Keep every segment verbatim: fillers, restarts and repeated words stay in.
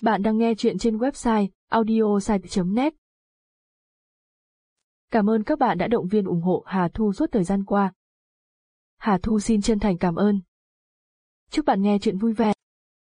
Bạn đang nghe chuyện trên website audiosite chấm net. Cảm ơn các bạn đã động viên ủng hộ Hà Thu suốt thời gian qua. Hà Thu xin chân thành cảm ơn. Chúc bạn nghe chuyện vui vẻ.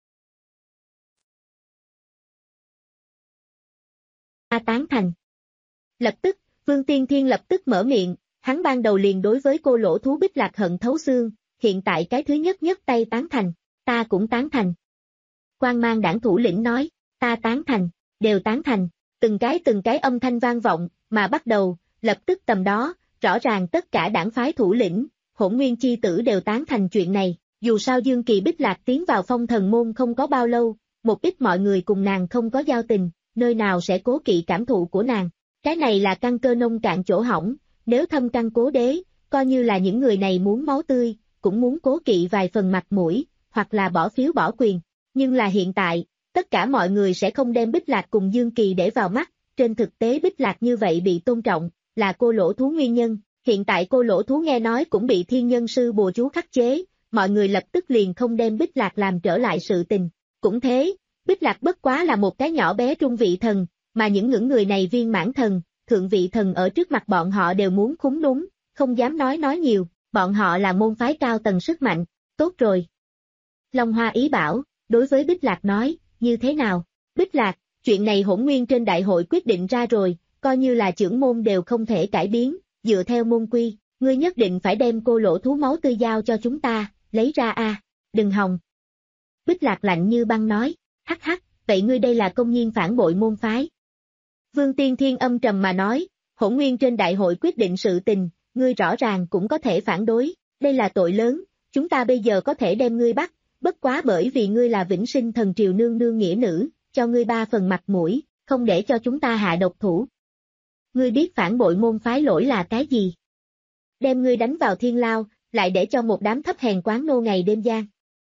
A tán thành. Lập tức, Vương Tiên Thiên lập tức mở miệng, hắn ban đầu liền đối với cô lỗ thú Bích Lạc hận thấu xương, hiện tại cái thứ nhất nhất tay tán thành, ta cũng tán thành. Quang Mang đảng thủ lĩnh nói, ta tán thành, đều tán thành, từng cái từng cái âm thanh vang vọng, mà bắt đầu, lập tức tầm đó, rõ ràng tất cả đảng phái thủ lĩnh, Hỗn Nguyên chi tử đều tán thành chuyện này, dù sao Dương Kỳ Bích Lạc tiến vào Phong Thần môn không có bao lâu, một ít mọi người cùng nàng không có giao tình, nơi nào sẽ cố kỵ cảm thụ của nàng, cái này là căn cơ nông cạn chỗ hỏng, nếu thâm căn cố đế, coi như là những người này muốn máu tươi, cũng muốn cố kỵ vài phần mặt mũi, hoặc là bỏ phiếu bỏ quyền. Nhưng là hiện tại, tất cả mọi người sẽ không đem Bích Lạc cùng Dương Kỳ để vào mắt, trên thực tế Bích Lạc như vậy bị tôn trọng, là cô lỗ thú nguyên nhân, hiện tại cô lỗ thú nghe nói cũng bị thiên nhân sư bùa chú khắc chế, mọi người lập tức liền không đem Bích Lạc làm trở lại sự tình. Cũng thế, Bích Lạc bất quá là một cái nhỏ bé trung vị thần, mà những những người này viên mãn thần, thượng vị thần ở trước mặt bọn họ đều muốn khúng đúng, không dám nói nói nhiều, bọn họ là môn phái cao tầng sức mạnh, tốt rồi. Long Hoa ý bảo, đối với Bích Lạc nói, như thế nào? Bích Lạc, chuyện này Hỗn Nguyên trên đại hội quyết định ra rồi, coi như là trưởng môn đều không thể cải biến, dựa theo môn quy, ngươi nhất định phải đem cô lỗ thú máu tươi giao cho chúng ta, lấy ra a, à. Đừng hòng. Bích Lạc lạnh như băng nói, hắc hắc, vậy ngươi đây là công nhiên phản bội môn phái. Vương Tiên Thiên âm trầm mà nói, Hỗn Nguyên trên đại hội quyết định sự tình, ngươi rõ ràng cũng có thể phản đối, đây là tội lớn, chúng ta bây giờ có thể đem ngươi bắt, bất quá bởi vì ngươi là vĩnh sinh thần triều nương nương nghĩa nữ, cho ngươi ba phần mặt mũi, không để cho chúng ta hạ độc thủ. Ngươi biết phản bội môn phái lỗi là cái gì? Đem ngươi đánh vào thiên lao, lại để cho một đám thấp hèn quán nô ngày đêm gian.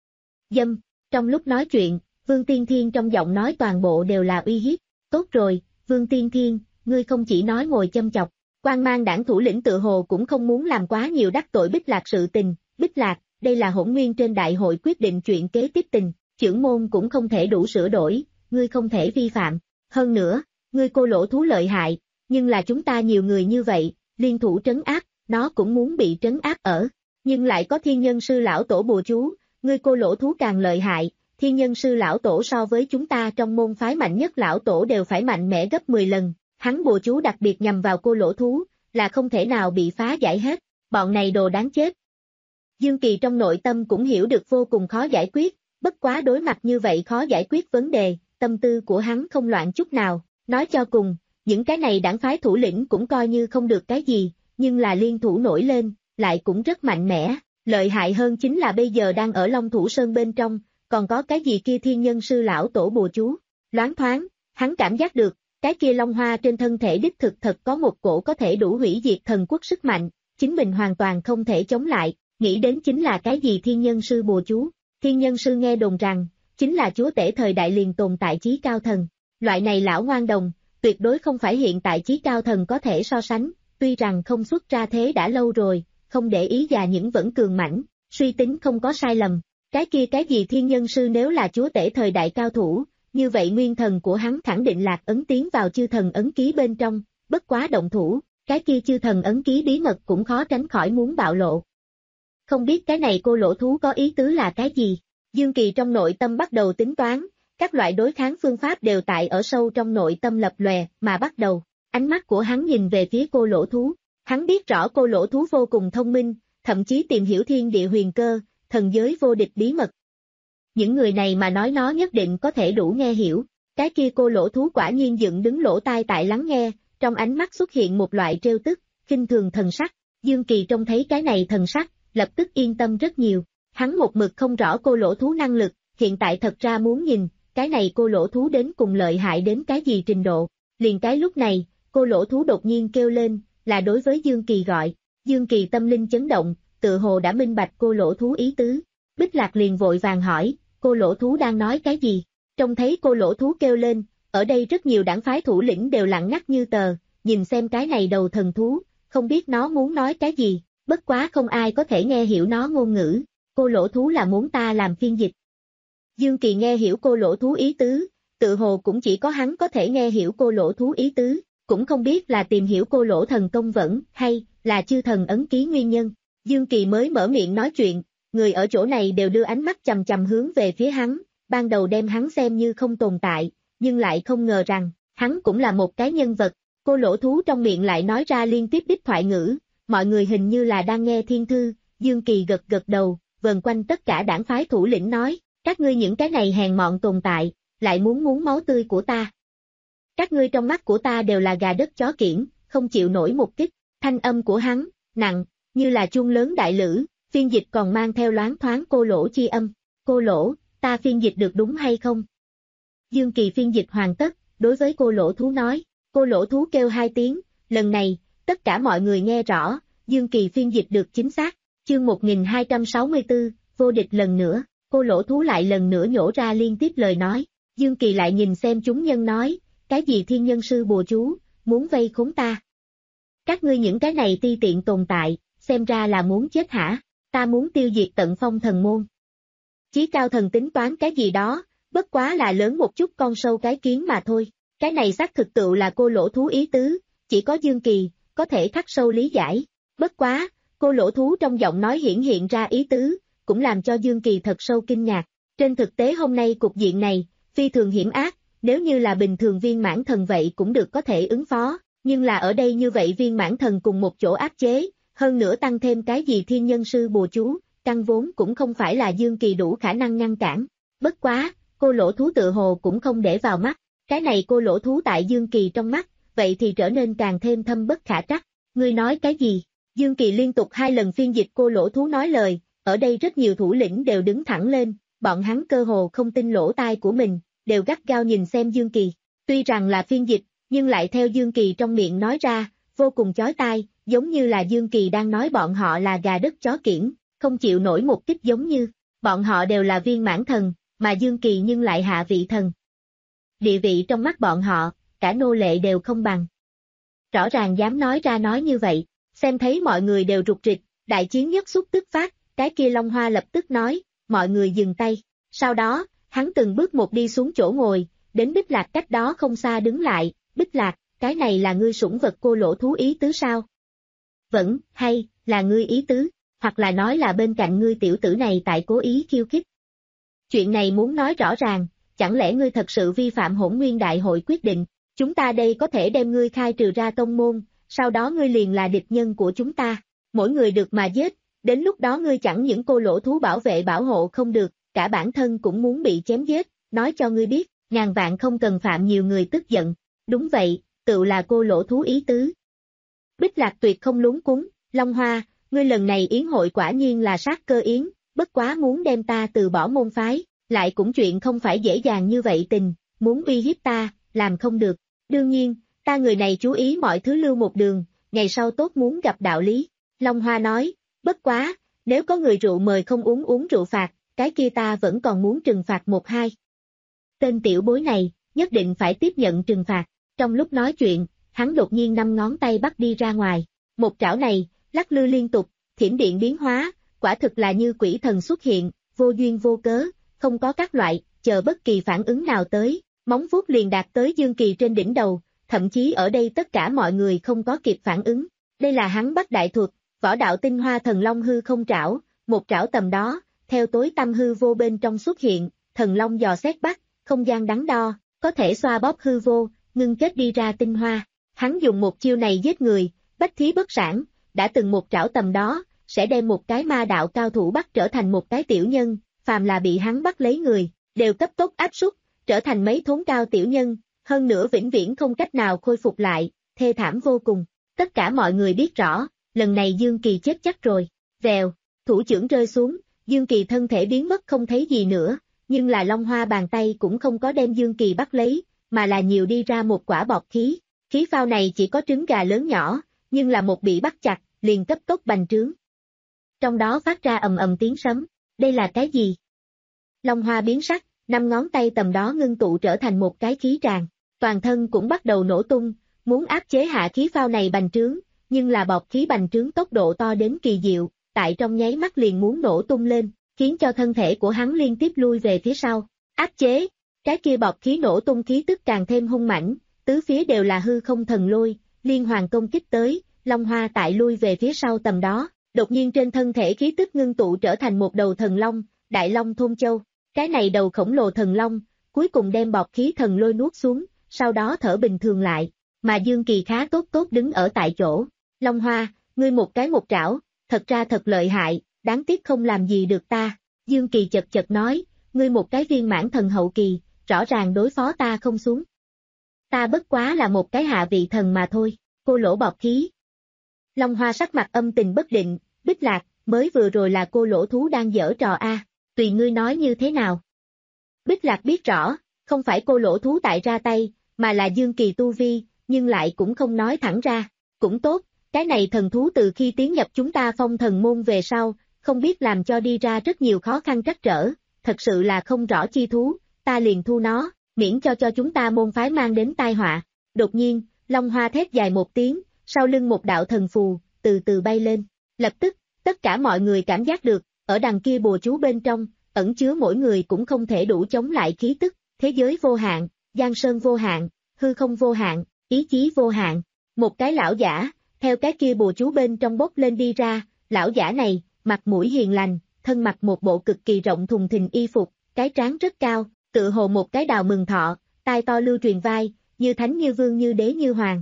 Dâm, trong lúc nói chuyện, Vương Tiên Thiên trong giọng nói toàn bộ đều là uy hiếp, tốt rồi, Vương Tiên Thiên, ngươi không chỉ nói ngồi châm chọc, Quang Mang đảng thủ lĩnh tự hồ cũng không muốn làm quá nhiều đắc tội Bích Lạc sự tình, Bích Lạc, đây là Hỗn Nguyên trên đại hội quyết định chuyện kế tiếp tình, trưởng môn cũng không thể đủ sửa đổi, ngươi không thể vi phạm, hơn nữa, ngươi cô lỗ thú lợi hại, nhưng là chúng ta nhiều người như vậy, liên thủ trấn áp, nó cũng muốn bị trấn áp ở, nhưng lại có thiên nhân sư lão tổ bùa chú, ngươi cô lỗ thú càng lợi hại, thiên nhân sư lão tổ so với chúng ta trong môn phái mạnh nhất lão tổ đều phải mạnh mẽ gấp mười lần, hắn bùa chú đặc biệt nhằm vào cô lỗ thú, là không thể nào bị phá giải hết, bọn này đồ đáng chết. Dương Kỳ trong nội tâm cũng hiểu được vô cùng khó giải quyết, bất quá đối mặt như vậy khó giải quyết vấn đề, tâm tư của hắn không loạn chút nào, nói cho cùng, những cái này đảng phái thủ lĩnh cũng coi như không được cái gì, nhưng là liên thủ nổi lên, lại cũng rất mạnh mẽ, lợi hại hơn chính là bây giờ đang ở Long Thủ Sơn bên trong, còn có cái gì kia thiên nhân sư lão tổ bùa chú, loáng thoáng, hắn cảm giác được, cái kia Long Hoa trên thân thể đích thực thật có một cổ có thể đủ hủy diệt thần quốc sức mạnh, chính mình hoàn toàn không thể chống lại. Nghĩ đến chính là cái gì thiên nhân sư bùa chú, thiên nhân sư nghe đồn rằng, chính là chúa tể thời đại liền tồn tại chí cao thần, loại này lão ngoan đồng, tuyệt đối không phải hiện tại chí cao thần có thể so sánh, tuy rằng không xuất ra thế đã lâu rồi, không để ý già những vẫn cường mãnh, suy tính không có sai lầm, cái kia cái gì thiên nhân sư nếu là chúa tể thời đại cao thủ, như vậy nguyên thần của hắn khẳng định lạc ấn tiến vào chư thần ấn ký bên trong, bất quá động thủ, cái kia chư thần ấn ký bí mật cũng khó tránh khỏi muốn bạo lộ. Không biết cái này cô lỗ thú có ý tứ là cái gì? Dương Kỳ trong nội tâm bắt đầu tính toán, các loại đối kháng phương pháp đều tại ở sâu trong nội tâm lập lòe, mà bắt đầu, ánh mắt của hắn nhìn về phía cô lỗ thú. Hắn biết rõ cô lỗ thú vô cùng thông minh, thậm chí tìm hiểu thiên địa huyền cơ, thần giới vô địch bí mật. Những người này mà nói nó nhất định có thể đủ nghe hiểu, cái kia cô lỗ thú quả nhiên dựng đứng lỗ tai tại lắng nghe, trong ánh mắt xuất hiện một loại trêu tức, khinh thường thần sắc. Dương Kỳ trông thấy cái này thần sắc, lập tức yên tâm rất nhiều, hắn một mực không rõ cô lỗ thú năng lực, hiện tại thật ra muốn nhìn, cái này cô lỗ thú đến cùng lợi hại đến cái gì trình độ, liền cái lúc này, cô lỗ thú đột nhiên kêu lên, là đối với Dương Kỳ gọi, Dương Kỳ tâm linh chấn động, tự hồ đã minh bạch cô lỗ thú ý tứ, Bích Lạc liền vội vàng hỏi, cô lỗ thú đang nói cái gì, trông thấy cô lỗ thú kêu lên, ở đây rất nhiều đảng phái thủ lĩnh đều lặng ngắt như tờ, nhìn xem cái này đầu thần thú, không biết nó muốn nói cái gì. Bất quá không ai có thể nghe hiểu nó ngôn ngữ, cô lỗ thú là muốn ta làm phiên dịch. Dương Kỳ nghe hiểu cô lỗ thú ý tứ, tự hồ cũng chỉ có hắn có thể nghe hiểu cô lỗ thú ý tứ, cũng không biết là tìm hiểu cô lỗ thần công vẫn hay là chư thần ấn ký nguyên nhân. Dương Kỳ mới mở miệng nói chuyện, người ở chỗ này đều đưa ánh mắt chằm chằm hướng về phía hắn, ban đầu đem hắn xem như không tồn tại, nhưng lại không ngờ rằng, hắn cũng là một cái nhân vật. Cô lỗ thú trong miệng lại nói ra liên tiếp đích thoại ngữ, mọi người hình như là đang nghe thiên thư. Dương Kỳ gật gật đầu, vần quanh tất cả đảng phái thủ lĩnh nói, các ngươi những cái này hèn mọn tồn tại, lại muốn muốn máu tươi của ta. Các ngươi trong mắt của ta đều là gà đất chó kiểng, không chịu nổi một kích. Thanh âm của hắn, nặng, như là chuông lớn đại lữ, phiên dịch còn mang theo loáng thoáng cô lỗ chi âm. Cô lỗ, ta phiên dịch được đúng hay không? Dương Kỳ phiên dịch hoàn tất, đối với cô lỗ thú nói, cô lỗ thú kêu hai tiếng, lần này, tất cả mọi người nghe rõ, Dương Kỳ phiên dịch được chính xác. Chương một nghìn hai trăm sáu mươi tư, vô địch lần nữa, cô lỗ thú lại lần nữa nhổ ra liên tiếp lời nói. Dương Kỳ lại nhìn xem chúng nhân nói, cái gì thiên nhân sư bùa chú, muốn vây khốn ta. Các ngươi những cái này ti tiện tồn tại, xem ra là muốn chết hả, ta muốn tiêu diệt tận phong thần môn. Chí cao thần tính toán cái gì đó, bất quá là lớn một chút con sâu cái kiến mà thôi. Cái này xác thực tựu là cô lỗ thú ý tứ, chỉ có Dương Kỳ, có thể khắc sâu lý giải. Bất quá, cô lỗ thú trong giọng nói hiển hiện ra ý tứ, cũng làm cho Dương Kỳ thật sâu kinh ngạc. Trên thực tế hôm nay cục diện này, phi thường hiểm ác, nếu như là bình thường viên mãn thần vậy cũng được có thể ứng phó, nhưng là ở đây như vậy viên mãn thần cùng một chỗ áp chế, hơn nữa tăng thêm cái gì thiên nhân sư bùa chú, căn vốn cũng không phải là Dương Kỳ đủ khả năng ngăn cản. Bất quá, cô lỗ thú tự hồ cũng không để vào mắt, cái này cô lỗ thú tại Dương Kỳ trong mắt, vậy thì trở nên càng thêm thâm bất khả trắc. Ngươi nói cái gì? Dương Kỳ liên tục hai lần phiên dịch cô lỗ thú nói lời, ở đây rất nhiều thủ lĩnh đều đứng thẳng lên, bọn hắn cơ hồ không tin lỗ tai của mình, đều gắt gao nhìn xem Dương Kỳ. Tuy rằng là phiên dịch, nhưng lại theo Dương Kỳ trong miệng nói ra, vô cùng chói tai, giống như là Dương Kỳ đang nói bọn họ là gà đất chó kiểng, không chịu nổi một kích, giống như bọn họ đều là viên mãn thần, mà Dương Kỳ nhưng lại hạ vị thần. Địa vị trong mắt bọn họ, cả nô lệ đều không bằng. Rõ ràng dám nói ra nói như vậy, xem thấy mọi người đều rụt rịch, đại chiến nhất xúc tức phát, cái kia Long Hoa lập tức nói, mọi người dừng tay. Sau đó, hắn từng bước một đi xuống chỗ ngồi, đến Bích Lạc cách đó không xa đứng lại. Bích Lạc, cái này là ngươi sủng vật cô lỗ thú ý tứ sao? Vẫn, hay, là ngươi ý tứ, hoặc là nói là bên cạnh ngươi tiểu tử này tại cố ý khiêu khích. Chuyện này muốn nói rõ ràng, chẳng lẽ ngươi thật sự vi phạm Hỗn Nguyên Đại Hội quyết định, chúng ta đây có thể đem ngươi khai trừ ra tông môn, sau đó ngươi liền là địch nhân của chúng ta, mỗi người được mà giết, đến lúc đó ngươi chẳng những cô lỗ thú bảo vệ bảo hộ không được, cả bản thân cũng muốn bị chém giết, nói cho ngươi biết, ngàn vạn không cần phạm nhiều người tức giận. Đúng vậy, tự là cô lỗ thú ý tứ. Bích Lạc tuyệt không luống cuống, Long Hoa, ngươi lần này yến hội quả nhiên là sát cơ yến, bất quá muốn đem ta từ bỏ môn phái, lại cũng chuyện không phải dễ dàng như vậy tình, muốn uy hiếp ta, làm không được. Đương nhiên, ta người này chú ý mọi thứ lưu một đường, ngày sau tốt muốn gặp đạo lý. Long Hoa nói, bất quá, nếu có người rượu mời không uống uống rượu phạt, cái kia ta vẫn còn muốn trừng phạt một hai. Tên tiểu bối này, nhất định phải tiếp nhận trừng phạt. Trong lúc nói chuyện, hắn đột nhiên năm ngón tay bắt đi ra ngoài. Một trảo này, lắc lư liên tục, thiểm điện biến hóa, quả thực là như quỷ thần xuất hiện, vô duyên vô cớ, không có các loại, chờ bất kỳ phản ứng nào tới, móng vuốt liền đạt tới Dương Kỳ trên đỉnh đầu, thậm chí ở đây tất cả mọi người không có kịp phản ứng. Đây là hắn bắt đại thuật, võ đạo tinh hoa thần long hư không trảo, một trảo tầm đó, theo tối tâm hư vô bên trong xuất hiện, thần long dò xét bắt, không gian đắn đo, có thể xoa bóp hư vô, ngưng kết đi ra tinh hoa. Hắn dùng một chiêu này giết người, bách thí bất sản, đã từng một trảo tầm đó, sẽ đem một cái ma đạo cao thủ bắt trở thành một cái tiểu nhân, phàm là bị hắn bắt lấy người, đều cấp tốc áp súc, trở thành mấy thốn cao tiểu nhân, hơn nữa vĩnh viễn không cách nào khôi phục lại, thê thảm vô cùng. Tất cả mọi người biết rõ, lần này Dương Kỳ chết chắc rồi. Vèo, thủ chưởng rơi xuống, Dương Kỳ thân thể biến mất không thấy gì nữa, nhưng là Long Hoa bàn tay cũng không có đem Dương Kỳ bắt lấy, mà là nhiều đi ra một quả bọt khí. Khí phao này chỉ có trứng gà lớn nhỏ, nhưng là một bị bắt chặt, liền cấp tốc bành trướng. Trong đó phát ra ầm ầm tiếng sấm, đây là cái gì? Long Hoa biến sắc, năm ngón tay tầm đó ngưng tụ trở thành một cái khí tràng, toàn thân cũng bắt đầu nổ tung, muốn áp chế hạ khí phao này bành trướng, nhưng là bọt khí bành trướng tốc độ to đến kỳ diệu, tại trong nháy mắt liền muốn nổ tung lên, khiến cho thân thể của hắn liên tiếp lui về phía sau. Áp chế, Cái kia bọt khí nổ tung khí tức càng thêm hung mãnh, tứ phía đều là hư không thần lôi, liên hoàn công kích tới, Long Hoa tại lui về phía sau tầm đó, đột nhiên trên thân thể khí tức ngưng tụ trở thành một đầu thần long, Đại Long Thôn Châu. Cái này đầu khổng lồ thần long, cuối cùng đem bọt khí thần lôi nuốt xuống, sau đó thở bình thường lại, mà Dương Kỳ khá tốt tốt đứng ở tại chỗ. Long Hoa, ngươi một cái một trảo, thật ra thật lợi hại, đáng tiếc không làm gì được ta. Dương Kỳ chật chật nói, ngươi một cái viên mãn thần hậu kỳ, rõ ràng đối phó ta không xuống. Ta bất quá là một cái hạ vị thần mà thôi, cô lỗ bọt khí. Long Hoa sắc mặt âm tình bất định, Bích Lạc, mới vừa rồi là cô lỗ thú đang giở trò a, tùy ngươi nói như thế nào. Bích Lạc biết rõ, không phải cô lỗ thú tại ra tay, mà là Dương Kỳ tu vi, nhưng lại cũng không nói thẳng ra. Cũng tốt, cái này thần thú từ khi tiến nhập chúng ta phong thần môn về sau, không biết làm cho đi ra rất nhiều khó khăn trắc trở, thật sự là không rõ chi thú, ta liền thu nó, miễn cho cho chúng ta môn phái mang đến tai họa. Đột nhiên, Long Hoa thét dài một tiếng, sau lưng một đạo thần phù, từ từ bay lên. Lập tức, tất cả mọi người cảm giác được, ở đằng kia bùa chú bên trong, ẩn chứa mỗi người cũng không thể đủ chống lại khí tức, thế giới vô hạn, giang sơn vô hạn, hư không vô hạn, ý chí vô hạn. Một cái lão giả, theo cái kia bùa chú bên trong bốc lên đi ra, lão giả này, mặt mũi hiền lành, thân mặc một bộ cực kỳ rộng thùng thình y phục, cái trán rất cao, tự hồ một cái Đào Mừng Thọ, tai to lưu truyền vai, như thánh như vương như đế như hoàng.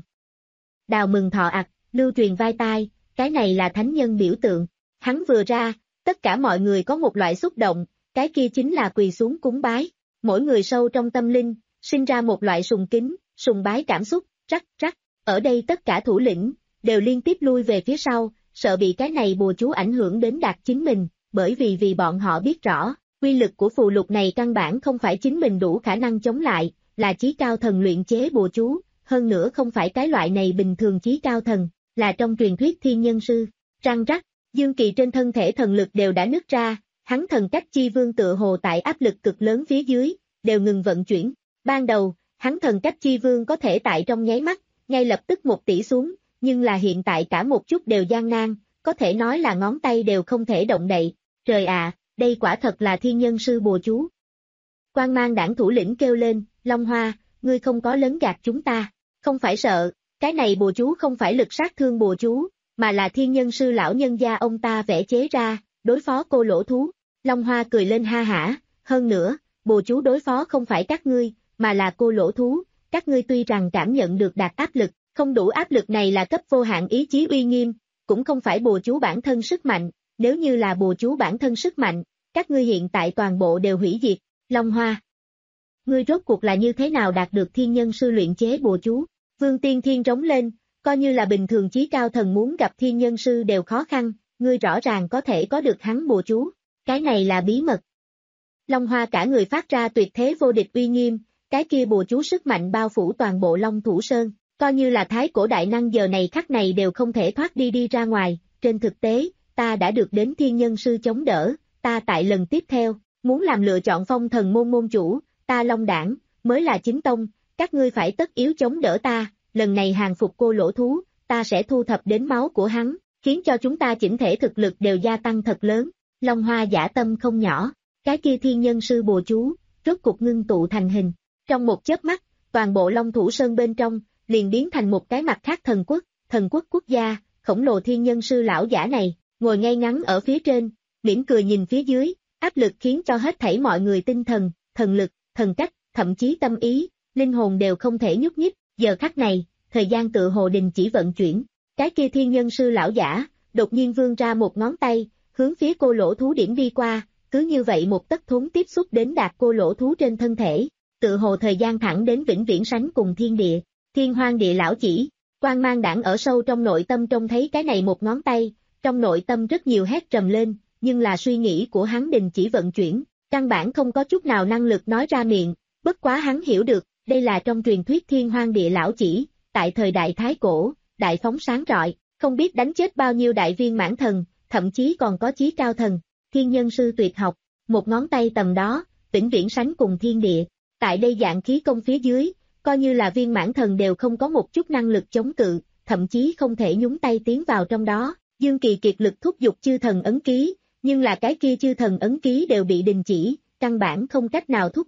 Đào Mừng Thọ ặc, lưu truyền vai tai, cái này là thánh nhân biểu tượng. Hắn vừa ra, tất cả mọi người có một loại xúc động, cái kia chính là quỳ xuống cúng bái. Mỗi người sâu trong tâm linh, sinh ra một loại sùng kính, sùng bái cảm xúc, rắc rắc. Ở đây tất cả thủ lĩnh, đều liên tiếp lui về phía sau, sợ bị cái này bùa chú ảnh hưởng đến đạt chính mình, bởi vì vì bọn họ biết rõ, quy lực của phù lục này căn bản không phải chính mình đủ khả năng chống lại, là chí cao thần luyện chế bùa chú, hơn nữa không phải cái loại này bình thường chí cao thần, là trong truyền thuyết thiên nhân sư. Răng rắc, Dương Kỳ trên thân thể thần lực đều đã nứt ra, hắn thần cách chi vương tựa hồ tại áp lực cực lớn phía dưới, đều ngừng vận chuyển. Ban đầu, hắn thần cách chi vương có thể tại trong nháy mắt, ngay lập tức một tỷ xuống, nhưng là hiện tại cả một chút đều gian nan, có thể nói là ngón tay đều không thể động đậy. Trời ạ, đây quả thật là thiên nhân sư bùa chú. Quang Mang đảng thủ lĩnh kêu lên, Long Hoa, ngươi không có lấn gạt chúng ta, không phải sợ, cái này bùa chú không phải lực sát thương bùa chú, mà là thiên nhân sư lão nhân gia ông ta vẽ chế ra, đối phó cô lỗ thú. Long Hoa cười lên ha hả, hơn nữa, bùa chú đối phó không phải các ngươi, mà là cô lỗ thú, các ngươi tuy rằng cảm nhận được đạt áp lực, không đủ áp lực này là cấp vô hạn ý chí uy nghiêm, cũng không phải bùa chú bản thân sức mạnh, nếu như là bùa chú bản thân sức mạnh, các ngươi hiện tại toàn bộ đều hủy diệt. Long Hoa, ngươi rốt cuộc là như thế nào đạt được thiên nhân sư luyện chế bùa chú? Vương Tiên Thiên rống lên, coi như là bình thường chí cao thần muốn gặp thiên nhân sư đều khó khăn, ngươi rõ ràng có thể có được hắn bùa chú, cái này là bí mật. Long Hoa cả người phát ra tuyệt thế vô địch uy nghiêm, cái kia bùa chú sức mạnh bao phủ toàn bộ Long Thủ Sơn, coi như là thái cổ đại năng giờ này khắc này đều không thể thoát đi đi ra ngoài, trên thực tế, ta đã được đến thiên nhân sư chống đỡ, ta tại lần tiếp theo, muốn làm lựa chọn phong thần môn môn chủ, ta Long Đảng, mới là chính tông, các ngươi phải tất yếu chống đỡ ta, lần này hàng phục cô lỗ thú, ta sẽ thu thập đến máu của hắn, khiến cho chúng ta chỉnh thể thực lực đều gia tăng thật lớn. Long Hoa giả tâm không nhỏ, cái kia thiên nhân sư bùa chú, rốt cục ngưng tụ thành hình. Trong một chớp mắt, toàn bộ Long Thủ Sơn bên trong, liền biến thành một cái mặt khác thần quốc, thần quốc quốc gia, khổng lồ thiên nhân sư lão giả này, ngồi ngay ngắn ở phía trên, mỉm cười nhìn phía dưới, áp lực khiến cho hết thảy mọi người tinh thần, thần lực, thần cách, thậm chí tâm ý, linh hồn đều không thể nhúc nhích. Giờ khắc này, thời gian tự hồ đình chỉ vận chuyển, cái kia thiên nhân sư lão giả, đột nhiên vươn ra một ngón tay, hướng phía cô lỗ thú điểm đi qua, cứ như vậy một tấc thốn tiếp xúc đến đạt cô lỗ thú trên thân thể, tự hồ thời gian thẳng đến vĩnh viễn sánh cùng thiên địa, thiên hoang địa lão chỉ. Quang Mang đảng ở sâu trong nội tâm trông thấy cái này một ngón tay, trong nội tâm rất nhiều hét trầm lên, nhưng là suy nghĩ của hắn đình chỉ vận chuyển, căn bản không có chút nào năng lực nói ra miệng, bất quá hắn hiểu được, đây là trong truyền thuyết thiên hoang địa lão chỉ, tại thời đại thái cổ, đại phóng sáng rọi, không biết đánh chết bao nhiêu đại viên mãn thần, thậm chí còn có chí cao thần, thiên nhân sư tuyệt học, một ngón tay tầm đó, vĩnh viễn sánh cùng thiên địa, tại đây dạng khí công phía dưới, coi như là viên mãn thần đều không có một chút năng lực chống cự, thậm chí không thể nhúng tay tiến vào trong đó. Dương Kỳ kiệt lực thúc giục chư thần ấn ký, nhưng là cái kia chư thần ấn ký đều bị đình chỉ, căn bản không cách nào thúc giục,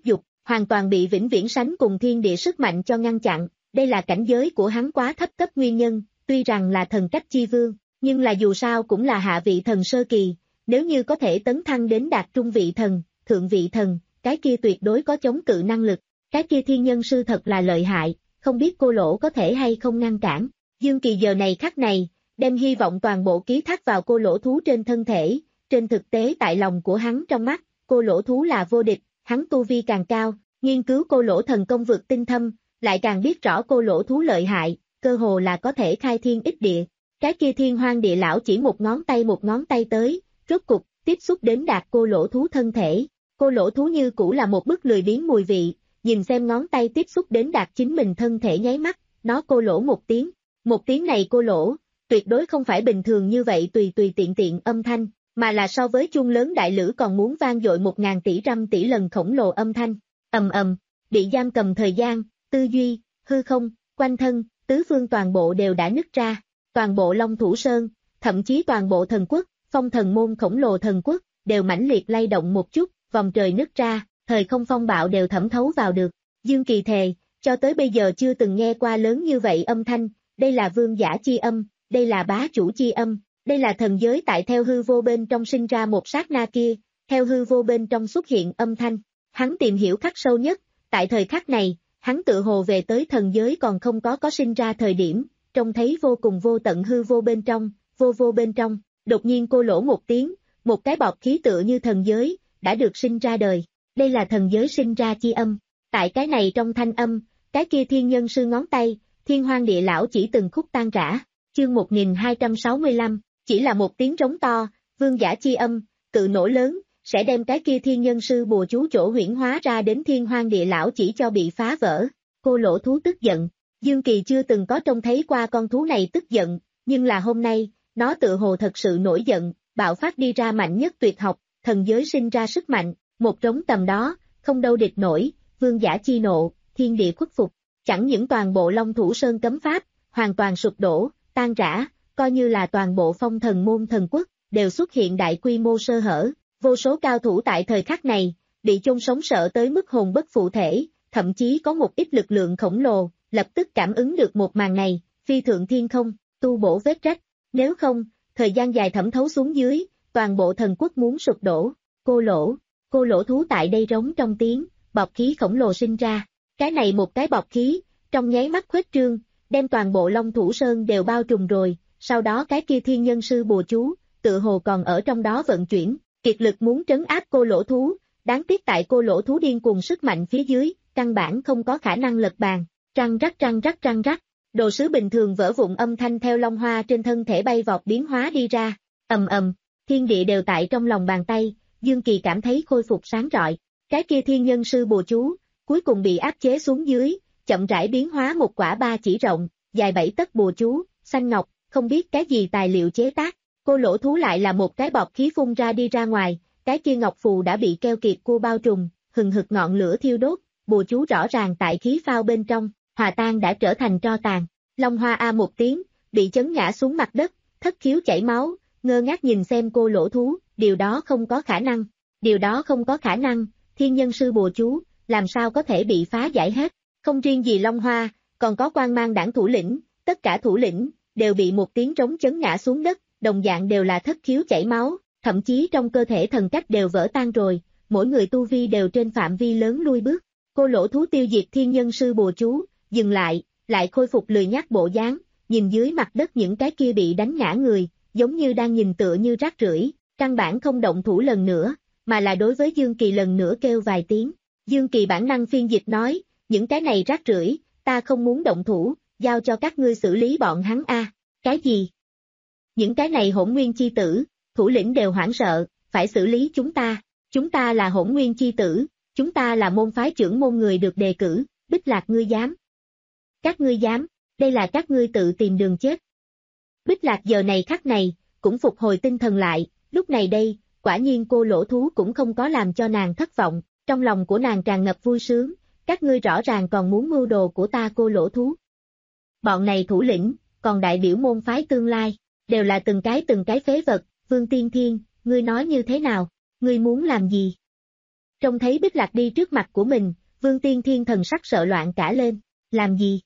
hoàn toàn bị vĩnh viễn sánh cùng thiên địa sức mạnh cho ngăn chặn, đây là cảnh giới của hắn quá thấp cấp nguyên nhân, tuy rằng là thần cách chi vương, nhưng là dù sao cũng là hạ vị thần sơ kỳ, nếu như có thể tấn thăng đến đạt trung vị thần, thượng vị thần, cái kia tuyệt đối có chống cự năng lực, cái kia thiên nhân sư thật là lợi hại, không biết cô Lỗ có thể hay không ngăn cản. Dương Kỳ giờ này khắc này, đem hy vọng toàn bộ ký thác vào cô Lỗ thú trên thân thể, trên thực tế tại lòng của hắn trong mắt, cô Lỗ thú là vô địch, hắn tu vi càng cao, nghiên cứu cô Lỗ thần công vượt tinh thâm, lại càng biết rõ cô Lỗ thú lợi hại, cơ hồ là có thể khai thiên ích địa. Cái kia thiên hoang địa lão chỉ một ngón tay một ngón tay tới, rốt cục, tiếp xúc đến đạt cô Lỗ thú thân thể. Cô Lỗ thú như cũ là một bức lười biếng mùi vị, nhìn xem ngón tay tiếp xúc đến đạt chính mình thân thể nháy mắt, nó cô lỗ một tiếng. Một tiếng này cô lỗ, tuyệt đối không phải bình thường như vậy tùy tùy tiện tiện âm thanh, mà là so với chuông lớn đại lữ còn muốn vang dội một ngàn tỷ trăm tỷ lần khổng lồ âm thanh. Ầm ầm, bị giam cầm thời gian, tư duy, hư không, quanh thân, tứ phương toàn bộ đều đã nứt ra, toàn bộ Long Thủ Sơn, thậm chí toàn bộ thần quốc, phong thần môn khổng lồ thần quốc, đều mãnh liệt lay động một chút, vòng trời nứt ra, thời không phong bạo đều thẩm thấu vào được. Dương Kỳ thề, cho tới bây giờ chưa từng nghe qua lớn như vậy âm thanh, đây là vương giả chi âm, đây là bá chủ chi âm, đây là thần giới tại theo hư vô bên trong sinh ra một sát na kia, theo hư vô bên trong xuất hiện âm thanh. Hắn tìm hiểu khắc sâu nhất, tại thời khắc này, hắn tự hồ về tới thần giới còn không có có sinh ra thời điểm, trông thấy vô cùng vô tận hư vô bên trong, vô vô bên trong, đột nhiên cô lỗ một tiếng, một cái bọt khí tựa như thần giới, đã được sinh ra đời. Đây là thần giới sinh ra chi âm, tại cái này trong thanh âm, cái kia thiên nhân sư ngón tay, thiên hoang địa lão chỉ từng khúc tan rã, chương một nghìn hai trăm sáu mươi lăm, chỉ là một tiếng trống to, vương giả chi âm, cự nổ lớn, sẽ đem cái kia thiên nhân sư bùa chú chỗ huyễn hóa ra đến thiên hoang địa lão chỉ cho bị phá vỡ. Cô lỗ thú tức giận, Dương Kỳ chưa từng có trông thấy qua con thú này tức giận, nhưng là hôm nay, nó tự hồ thật sự nổi giận, bạo phát đi ra mạnh nhất tuyệt học, thần giới sinh ra sức mạnh. Một trống tầm đó, không đâu địch nổi, vương giả chi nộ, thiên địa khuất phục, chẳng những toàn bộ Long Thủ Sơn cấm pháp, hoàn toàn sụp đổ, tan rã, coi như là toàn bộ phong thần môn thần quốc, đều xuất hiện đại quy mô sơ hở, vô số cao thủ tại thời khắc này, bị chôn sống sợ tới mức hồn bất phụ thể, thậm chí có một ít lực lượng khổng lồ, lập tức cảm ứng được một màn này, phi thượng thiên không, tu bổ vết rách, nếu không, thời gian dài thẩm thấu xuống dưới, toàn bộ thần quốc muốn sụp đổ, cô lỗ. Cô lỗ thú tại đây rống trong tiếng, bọt khí khổng lồ sinh ra. Cái này một cái bọt khí, trong nháy mắt khuếch trương, đem toàn bộ Long Thủ Sơn đều bao trùm rồi, sau đó cái kia thiên nhân sư bùa chú, tự hồ còn ở trong đó vận chuyển, kiệt lực muốn trấn áp cô lỗ thú, đáng tiếc tại cô lỗ thú điên cuồng sức mạnh phía dưới, căn bản không có khả năng lật bàn, trăng rắc trăng rắc trăng rắc, đồ sứ bình thường vỡ vụn âm thanh theo long hoa trên thân thể bay vọt biến hóa đi ra, ầm ầm, thiên địa đều tại trong lòng bàn tay. Dương Kỳ cảm thấy khôi phục sáng rọi, cái kia thiên nhân sư bùa chú, cuối cùng bị áp chế xuống dưới, chậm rãi biến hóa một quả ba chỉ rộng, dài bảy tấc bùa chú, xanh ngọc, không biết cái gì tài liệu chế tác, cô lỗ thú lại là một cái bọt khí phun ra đi ra ngoài, cái kia ngọc phù đã bị keo kiệt cua bao trùm, hừng hực ngọn lửa thiêu đốt, bùa chú rõ ràng tại khí phao bên trong, hòa tan đã trở thành tro tàn, long hoa a một tiếng, bị chấn ngã xuống mặt đất, thất khiếu chảy máu, ngơ ngác nhìn xem cô lỗ thú. Điều đó không có khả năng, điều đó không có khả năng, thiên nhân sư bùa chú, làm sao có thể bị phá giải hết, không riêng gì Long Hoa, còn có Quang Mang đảng thủ lĩnh, tất cả thủ lĩnh, đều bị một tiếng trống chấn ngã xuống đất, đồng dạng đều là thất khiếu chảy máu, thậm chí trong cơ thể thần cách đều vỡ tan rồi, mỗi người tu vi đều trên phạm vi lớn lui bước, cô lỗ thú tiêu diệt thiên nhân sư bùa chú, dừng lại, lại khôi phục lười nhác bộ dáng, nhìn dưới mặt đất những cái kia bị đánh ngã người, giống như đang nhìn tựa như rác rưởi. Căn bản không động thủ lần nữa, mà là đối với Dương Kỳ lần nữa kêu vài tiếng. Dương Kỳ bản năng phiên dịch nói, những cái này rác rưởi, ta không muốn động thủ, giao cho các ngươi xử lý bọn hắn a. À. Cái gì? Những cái này hỗn nguyên chi tử, thủ lĩnh đều hoảng sợ, phải xử lý chúng ta, chúng ta là hỗn nguyên chi tử, chúng ta là môn phái trưởng môn người được đề cử, Bích Lạc ngươi dám. Các ngươi dám, đây là các ngươi tự tìm đường chết. Bích Lạc giờ này khắc này, cũng phục hồi tinh thần lại. Lúc này đây, quả nhiên cô lỗ thú cũng không có làm cho nàng thất vọng, trong lòng của nàng tràn ngập vui sướng, các ngươi rõ ràng còn muốn mưu đồ của ta cô lỗ thú. Bọn này thủ lĩnh, còn đại biểu môn phái tương lai, đều là từng cái từng cái phế vật, Vương Tiên Thiên, ngươi nói như thế nào, ngươi muốn làm gì? Trông thấy Bích Lạc đi trước mặt của mình, Vương Tiên Thiên thần sắc sợ loạn cả lên, làm gì?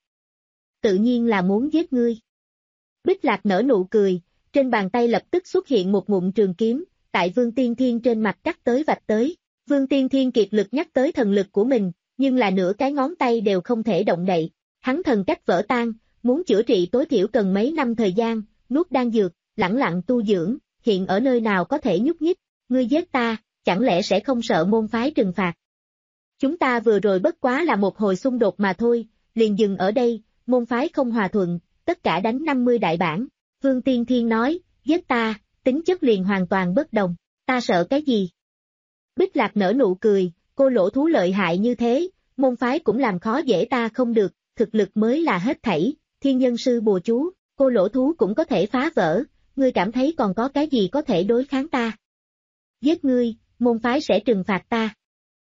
Tự nhiên là muốn giết ngươi. Bích Lạc nở nụ cười, trên bàn tay lập tức xuất hiện một ngụm trường kiếm, tại Vương Tiên Thiên trên mặt cắt tới vạch tới. Vương Tiên Thiên kiệt lực nhắc tới thần lực của mình, nhưng là nửa cái ngón tay đều không thể động đậy. Hắn thần cách vỡ tan, muốn chữa trị tối thiểu cần mấy năm thời gian, nuốt đan dược, lẳng lặng tu dưỡng, hiện ở nơi nào có thể nhúc nhích. Ngươi giết ta, chẳng lẽ sẽ không sợ môn phái trừng phạt? Chúng ta vừa rồi bất quá là một hồi xung đột mà thôi, liền dừng ở đây, môn phái không hòa thuận, tất cả đánh năm mươi đại bản. Vương Tiên Thiên nói, giết ta, tính chất liền hoàn toàn bất đồng, ta sợ cái gì? Bích Lạc nở nụ cười, cô lỗ thú lợi hại như thế, môn phái cũng làm khó dễ ta không được, thực lực mới là hết thảy, thiên nhân sư bùa chú, cô lỗ thú cũng có thể phá vỡ, ngươi cảm thấy còn có cái gì có thể đối kháng ta? Giết ngươi, môn phái sẽ trừng phạt ta.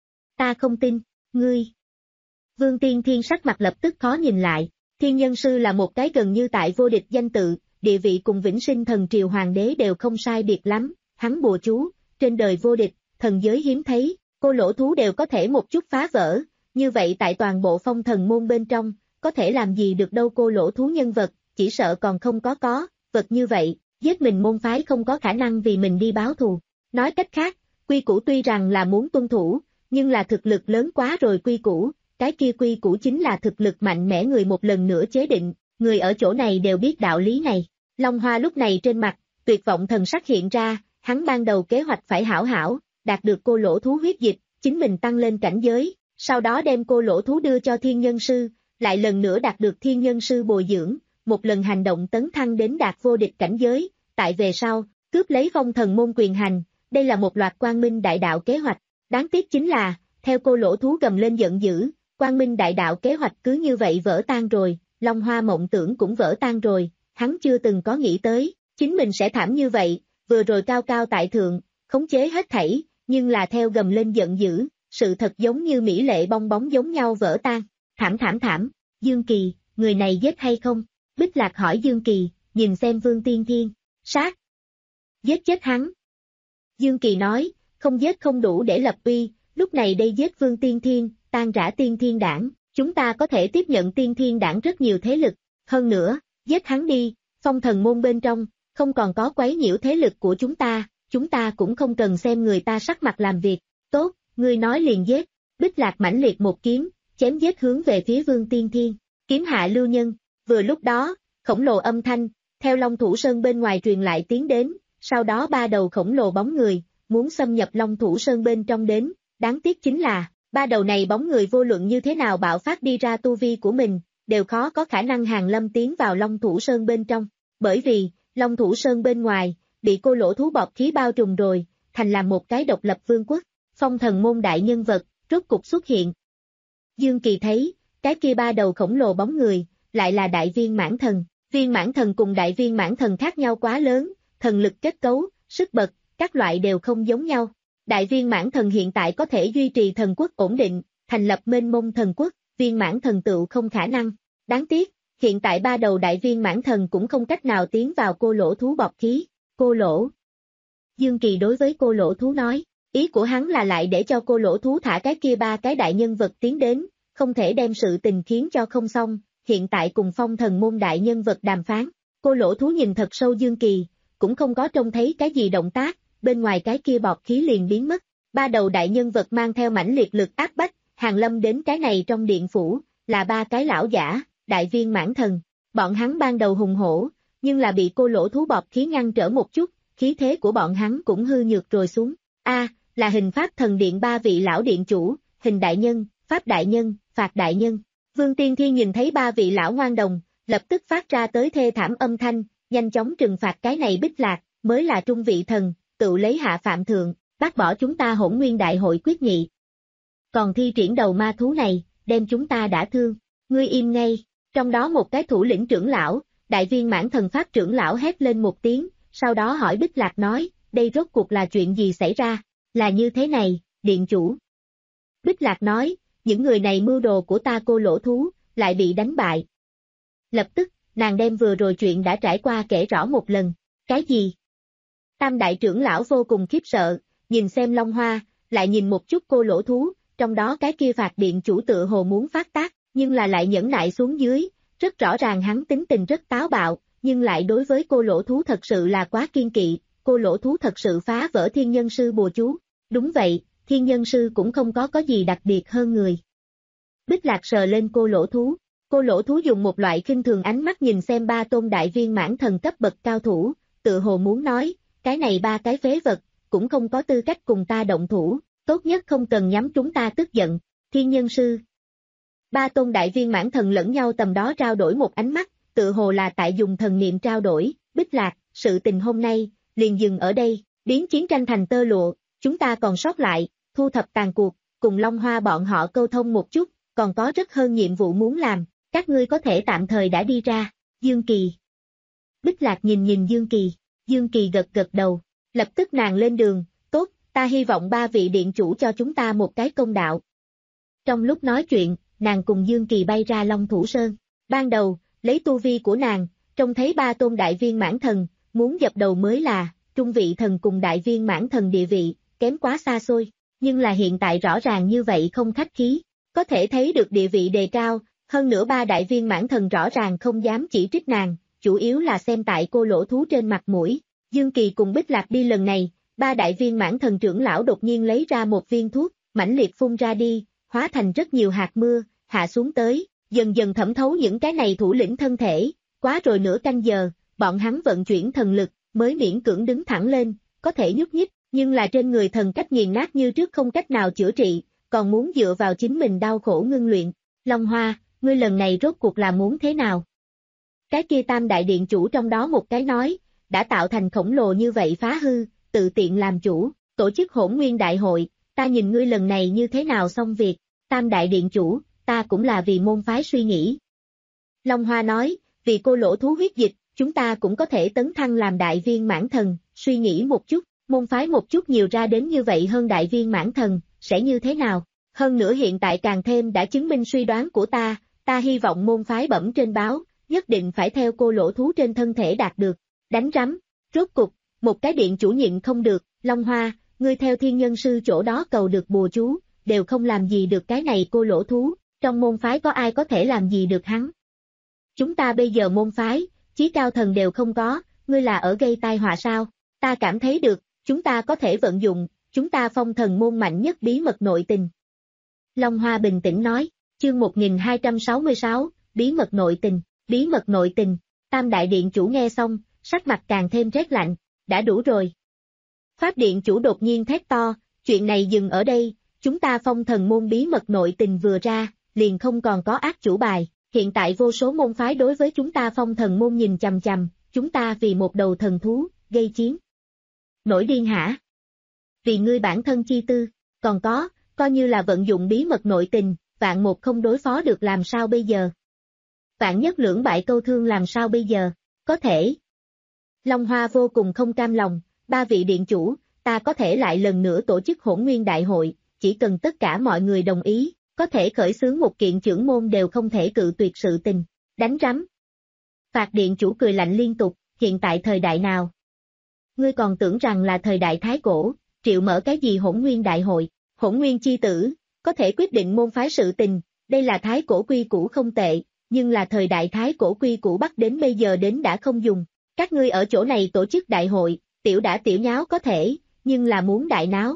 Ta không tin, ngươi. Vương Tiên Thiên sắc mặt lập tức khó nhìn lại, thiên nhân sư là một cái gần như tại vô địch danh tự, địa vị cùng vĩnh sinh thần triều hoàng đế đều không sai biệt lắm, hắn bùa chú, trên đời vô địch, thần giới hiếm thấy, cô lỗ thú đều có thể một chút phá vỡ, như vậy tại toàn bộ phong thần môn bên trong, có thể làm gì được đâu cô lỗ thú nhân vật, chỉ sợ còn không có có, vật như vậy, giết mình môn phái không có khả năng vì mình đi báo thù. Nói cách khác, quy củ tuy rằng là muốn tuân thủ, nhưng là thực lực lớn quá rồi quy củ, cái kia quy củ chính là thực lực mạnh mẽ người một lần nữa chế định, người ở chỗ này đều biết đạo lý này. Long Hoa lúc này trên mặt, tuyệt vọng thần sắc hiện ra, hắn ban đầu kế hoạch phải hảo hảo, đạt được cô lỗ thú huyết dịch, chính mình tăng lên cảnh giới, sau đó đem cô lỗ thú đưa cho thiên nhân sư, lại lần nữa đạt được thiên nhân sư bồi dưỡng, một lần hành động tấn thăng đến đạt vô địch cảnh giới, tại về sau, cướp lấy phong thần môn quyền hành, đây là một loạt quang minh đại đạo kế hoạch, đáng tiếc chính là, theo cô lỗ thú gầm lên giận dữ, quang minh đại đạo kế hoạch cứ như vậy vỡ tan rồi, Long Hoa mộng tưởng cũng vỡ tan rồi, hắn chưa từng có nghĩ tới, chính mình sẽ thảm như vậy, vừa rồi cao cao tại thượng, khống chế hết thảy, nhưng là theo gầm lên giận dữ, sự thật giống như mỹ lệ bong bóng giống nhau vỡ tan, thảm thảm thảm, Dương Kỳ, người này giết hay không? Bích Lạc hỏi Dương Kỳ, nhìn xem Vương Tiên Thiên, sát, giết chết hắn. Dương Kỳ nói, không giết không đủ để lập uy, lúc này đây giết Vương Tiên Thiên, tan rã Tiên Thiên Đảng, chúng ta có thể tiếp nhận Tiên Thiên Đảng rất nhiều thế lực, hơn nữa, giết hắn đi, phong thần môn bên trong, không còn có quấy nhiễu thế lực của chúng ta, chúng ta cũng không cần xem người ta sắc mặt làm việc, tốt, ngươi nói liền giết, Bích Lạc mãnh liệt một kiếm, chém giết hướng về phía Vương Tiên Thiên, kiếm hạ lưu nhân, vừa lúc đó, khổng lồ âm thanh, theo Long Thủ Sơn bên ngoài truyền lại tiến đến, sau đó ba đầu khổng lồ bóng người, muốn xâm nhập Long Thủ Sơn bên trong đến, đáng tiếc chính là, ba đầu này bóng người vô luận như thế nào bạo phát đi ra tu vi của mình, đều khó có khả năng hàng lâm tiến vào Long Thủ Sơn bên trong, bởi vì, Long Thủ Sơn bên ngoài, bị cô lỗ thú bọt khí bao trùm rồi, thành làm một cái độc lập vương quốc, phong thần môn đại nhân vật, rốt cục xuất hiện. Dương Kỳ thấy, cái kia ba đầu khổng lồ bóng người, lại là đại viên mãn thần, viên mãn thần cùng đại viên mãn thần khác nhau quá lớn, thần lực kết cấu, sức bật, các loại đều không giống nhau. Đại viên mãn thần hiện tại có thể duy trì thần quốc ổn định, thành lập mênh mông thần quốc, viên mãn thần tựu không khả năng. Đáng tiếc, hiện tại ba đầu đại viên mãn thần cũng không cách nào tiến vào cô lỗ thú bọt khí. Cô lỗ. Dương Kỳ đối với cô lỗ thú nói, ý của hắn là lại để cho cô lỗ thú thả cái kia ba cái đại nhân vật tiến đến, không thể đem sự tình khiến cho không xong, hiện tại cùng phong thần môn đại nhân vật đàm phán. Cô lỗ thú nhìn thật sâu Dương Kỳ, cũng không có trông thấy cái gì động tác, bên ngoài cái kia bọt khí liền biến mất. Ba đầu đại nhân vật mang theo mãnh liệt lực áp bách, hàng lâm đến cái này trong điện phủ, là ba cái lão giả, đại viên mãn thần. Bọn hắn ban đầu hùng hổ, nhưng là bị cô lỗ thú bọt khí ngăn trở một chút, khí thế của bọn hắn cũng hư nhược rồi xuống. A, là hình pháp thần điện ba vị lão điện chủ, hình đại nhân, pháp đại nhân, phạt đại nhân. Vương Tiên Thiên nhìn thấy ba vị lão ngoan đồng, lập tức phát ra tới thê thảm âm thanh, nhanh chóng trừng phạt cái này Bích Lạc, mới là trung vị thần, tự lấy hạ phạm thượng, bác bỏ chúng ta hỗn nguyên đại hội quyết nghị. Còn thi triển đầu ma thú này, đem chúng ta đã thương, ngươi im ngay, trong đó một cái thủ lĩnh trưởng lão, đại viên mãn thần pháp trưởng lão hét lên một tiếng, sau đó hỏi Bích Lạc nói, đây rốt cuộc là chuyện gì xảy ra, là như thế này, điện chủ. Bích Lạc nói, những người này mưu đồ của ta cô lỗ thú, lại bị đánh bại. Lập tức, nàng đem vừa rồi chuyện đã trải qua kể rõ một lần, cái gì? Tam đại trưởng lão vô cùng khiếp sợ, nhìn xem Long Hoa, lại nhìn một chút cô lỗ thú, trong đó cái kia phạt điện chủ tựa hồ muốn phát tác, nhưng là lại nhẫn nại xuống dưới, rất rõ ràng hắn tính tình rất táo bạo, nhưng lại đối với cô lỗ thú thật sự là quá kiên kỵ, cô lỗ thú thật sự phá vỡ thiên nhân sư bùa chú. Đúng vậy, thiên nhân sư cũng không có có gì đặc biệt hơn người. Bích Lạc sờ lên cô lỗ thú, cô lỗ thú dùng một loại khinh thường ánh mắt nhìn xem ba tôn đại viên mãn thần cấp bậc cao thủ, tự hồ muốn nói, cái này ba cái phế vật, cũng không có tư cách cùng ta động thủ, tốt nhất không cần nhắm chúng ta tức giận, thiên nhân sư. Ba tôn đại viên mãn thần lẫn nhau tầm đó trao đổi một ánh mắt, tự hồ là tại dùng thần niệm trao đổi, Bích Lạc, sự tình hôm nay, liền dừng ở đây, biến chiến tranh thành tơ lụa, chúng ta còn sót lại, thu thập tàn cuộc, cùng Long Hoa bọn họ câu thông một chút, còn có rất hơn nhiệm vụ muốn làm, các ngươi có thể tạm thời đã đi ra, Dương Kỳ. Bích Lạc nhìn nhìn Dương Kỳ, Dương Kỳ gật gật đầu, lập tức nàng lên đường, tốt, ta hy vọng ba vị điện chủ cho chúng ta một cái công đạo. Trong lúc nói chuyện, nàng cùng Dương Kỳ bay ra Long Thủ Sơn, ban đầu, lấy tu vi của nàng, trông thấy ba tôn đại viên mãn thần, muốn dập đầu mới là, trung vị thần cùng đại viên mãn thần địa vị, kém quá xa xôi, nhưng là hiện tại rõ ràng như vậy không khách khí, có thể thấy được địa vị đề cao, hơn nữa ba đại viên mãn thần rõ ràng không dám chỉ trích nàng, chủ yếu là xem tại cô lỗ thú trên mặt mũi. Dương Kỳ cùng Bích Lạc đi lần này, ba đại viên mãn thần trưởng lão đột nhiên lấy ra một viên thuốc, mãnh liệt phun ra đi, hóa thành rất nhiều hạt mưa, hạ xuống tới, dần dần thẩm thấu những cái này thủ lĩnh thân thể, quá rồi nửa canh giờ, bọn hắn vận chuyển thần lực, mới miễn cưỡng đứng thẳng lên, có thể nhúc nhích, nhưng là trên người thần cách nghiền nát như trước không cách nào chữa trị, còn muốn dựa vào chính mình đau khổ ngưng luyện. Long Hoa, ngươi lần này rốt cuộc là muốn thế nào? Cái kia tam đại điện chủ trong đó một cái nói, đã tạo thành khổng lồ như vậy phá hư, tự tiện làm chủ, tổ chức hỗn nguyên đại hội, ta nhìn ngươi lần này như thế nào xong việc, tam đại điện chủ, ta cũng là vì môn phái suy nghĩ. Long Hoa nói, vì cô lỗ thú huyết dịch, chúng ta cũng có thể tấn thăng làm đại viên mãn thần, suy nghĩ một chút, môn phái một chút nhiều ra đến như vậy hơn đại viên mãn thần, sẽ như thế nào? Hơn nữa hiện tại càng thêm đã chứng minh suy đoán của ta, ta hy vọng môn phái bẩm trên báo, nhất định phải theo cô lỗ thú trên thân thể đạt được. Đánh rắm, rốt cục, một cái điện chủ nhịn không được, Long Hoa, ngươi theo thiên nhân sư chỗ đó cầu được bùa chú, đều không làm gì được cái này cô lỗ thú, trong môn phái có ai có thể làm gì được hắn. Chúng ta bây giờ môn phái, chí cao thần đều không có, ngươi là ở gây tai họa sao, ta cảm thấy được, chúng ta có thể vận dụng, chúng ta phong thần môn mạnh nhất bí mật nội tình. Long Hoa bình tĩnh nói, chương một nghìn hai trăm sáu mươi sáu, bí mật nội tình, bí mật nội tình, tam đại điện chủ nghe xong, sắc mặt càng thêm rét lạnh, đã đủ rồi. Pháp điện chủ đột nhiên thét to, chuyện này dừng ở đây, chúng ta phong thần môn bí mật nội tình vừa ra, liền không còn có ác chủ bài, hiện tại vô số môn phái đối với chúng ta phong thần môn nhìn chằm chằm, chúng ta vì một đầu thần thú, gây chiến. Nổi điên hả? Vì ngươi bản thân chi tư, còn có, coi như là vận dụng bí mật nội tình, vạn một không đối phó được làm sao bây giờ? Vạn nhất lưỡng bại câu thương làm sao bây giờ? Có thể. Long Hoa vô cùng không cam lòng, ba vị điện chủ, ta có thể lại lần nữa tổ chức hỗn nguyên đại hội, chỉ cần tất cả mọi người đồng ý, có thể khởi xướng một kiện trưởng môn đều không thể cự tuyệt sự tình. Đánh rắm. Phạt điện chủ cười lạnh liên tục, hiện tại thời đại nào? Ngươi còn tưởng rằng là thời đại thái cổ, triệu mở cái gì hỗn nguyên đại hội, hỗn nguyên chi tử, có thể quyết định môn phái sự tình, đây là thái cổ quy củ không tệ, nhưng là thời đại thái cổ quy củ bắt đến bây giờ đến đã không dùng. Các ngươi ở chỗ này tổ chức đại hội, tiểu đã tiểu nháo có thể, nhưng là muốn đại náo.